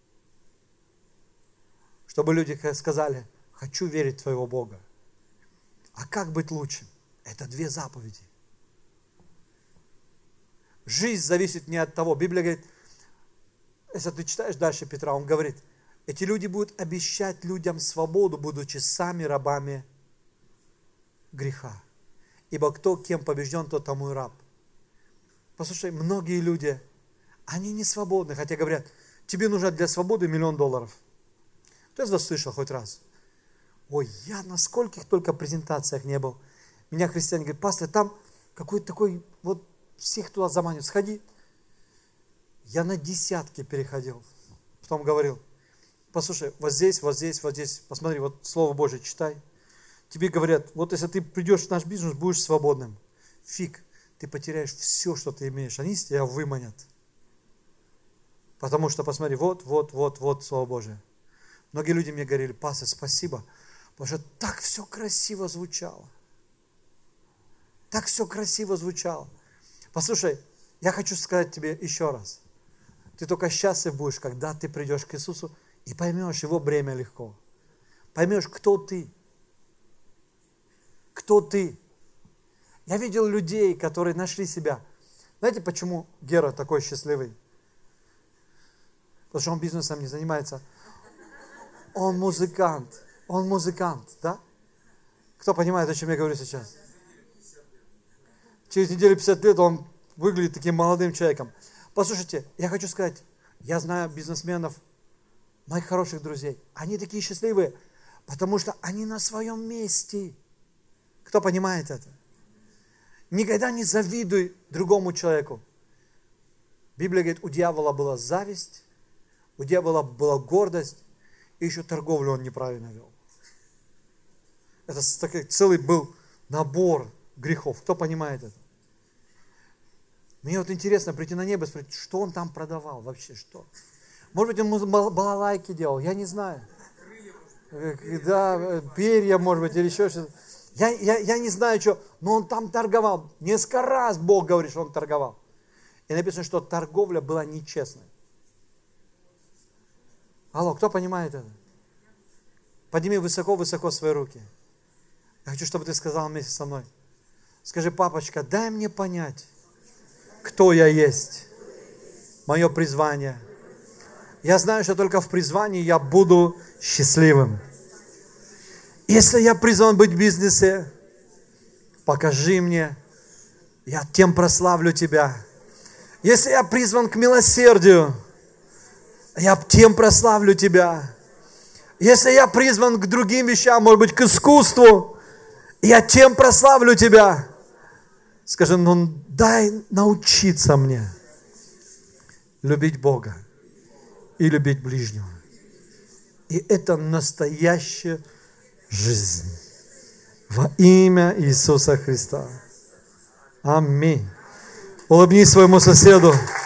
Чтобы люди сказали: хочу верить в твоего Бога. А как быть лучшим? Это 2 заповеди. Жизнь зависит не от того. Библия говорит, если ты читаешь дальше Петра, он говорит, эти люди будут обещать людям свободу, будучи сами рабами греха. Ибо кто кем побежден, тот тому и раб. Послушай, многие люди, они не свободны, хотя говорят, тебе нужно для свободы $1 миллион. Кто из вас слышал хоть раз? Ой, я на скольких только презентациях не был. Меня христиане говорят: пастор, там какой-то такой, вот всех туда заманивают, сходи. Я на десятки переходил. Потом говорил: послушай, вот здесь, посмотри, вот Слово Божие читай. Тебе говорят, вот если ты придешь в наш бизнес, будешь свободным. Фиг, ты потеряешь все, что ты имеешь. Они тебя выманят. Потому что, посмотри, вот Слово Божие. Многие люди мне говорили: пастор, спасибо, потому что так все красиво звучало. Так все красиво звучало. Послушай, я хочу сказать тебе еще раз. Ты только счастлив будешь, когда ты придешь к Иисусу и поймешь Его бремя легко. Поймешь, кто ты. Кто ты. Я видел людей, которые нашли себя. Знаете, почему Гера такой счастливый? Потому что он бизнесом не занимается. Он музыкант, да? Кто понимает, о чем я говорю сейчас? Через неделю 50 лет он выглядит таким молодым человеком. Послушайте, я хочу сказать, я знаю бизнесменов, моих хороших друзей. Они такие счастливые, потому что они на своем месте. Кто понимает это? Никогда не завидуй другому человеку. Библия говорит, у дьявола была зависть, у дьявола была гордость, и еще торговлю он неправильно вел. Это целый был набор грехов. Кто понимает это? Мне вот интересно прийти на небо и спросить, что он там продавал вообще, что? Может быть, он балалайки делал, я не знаю. Да, перья, может быть, или еще что-то. Я не знаю, что, но он там торговал. Несколько раз Бог говорит, что он торговал. И написано, что торговля была нечестной. Алло, кто понимает это? Подними высоко-высоко свои руки. Я хочу, чтобы ты сказал вместе со мной. Скажи: папочка, дай мне понять, кто я есть. Мое призвание. Я знаю, что только в призвании я буду счастливым. Если я призван быть в бизнесе, покажи мне, я тем прославлю Тебя. Если я призван к милосердию, я тем прославлю Тебя. Если я призван к другим вещам, может быть, к искусству, я тем прославлю Тебя. Скажи: ну дай научиться мне любить Бога и любить ближнего. И это настоящая жизнь. Во имя Иисуса Христа. Аминь. Улыбнись своему соседу.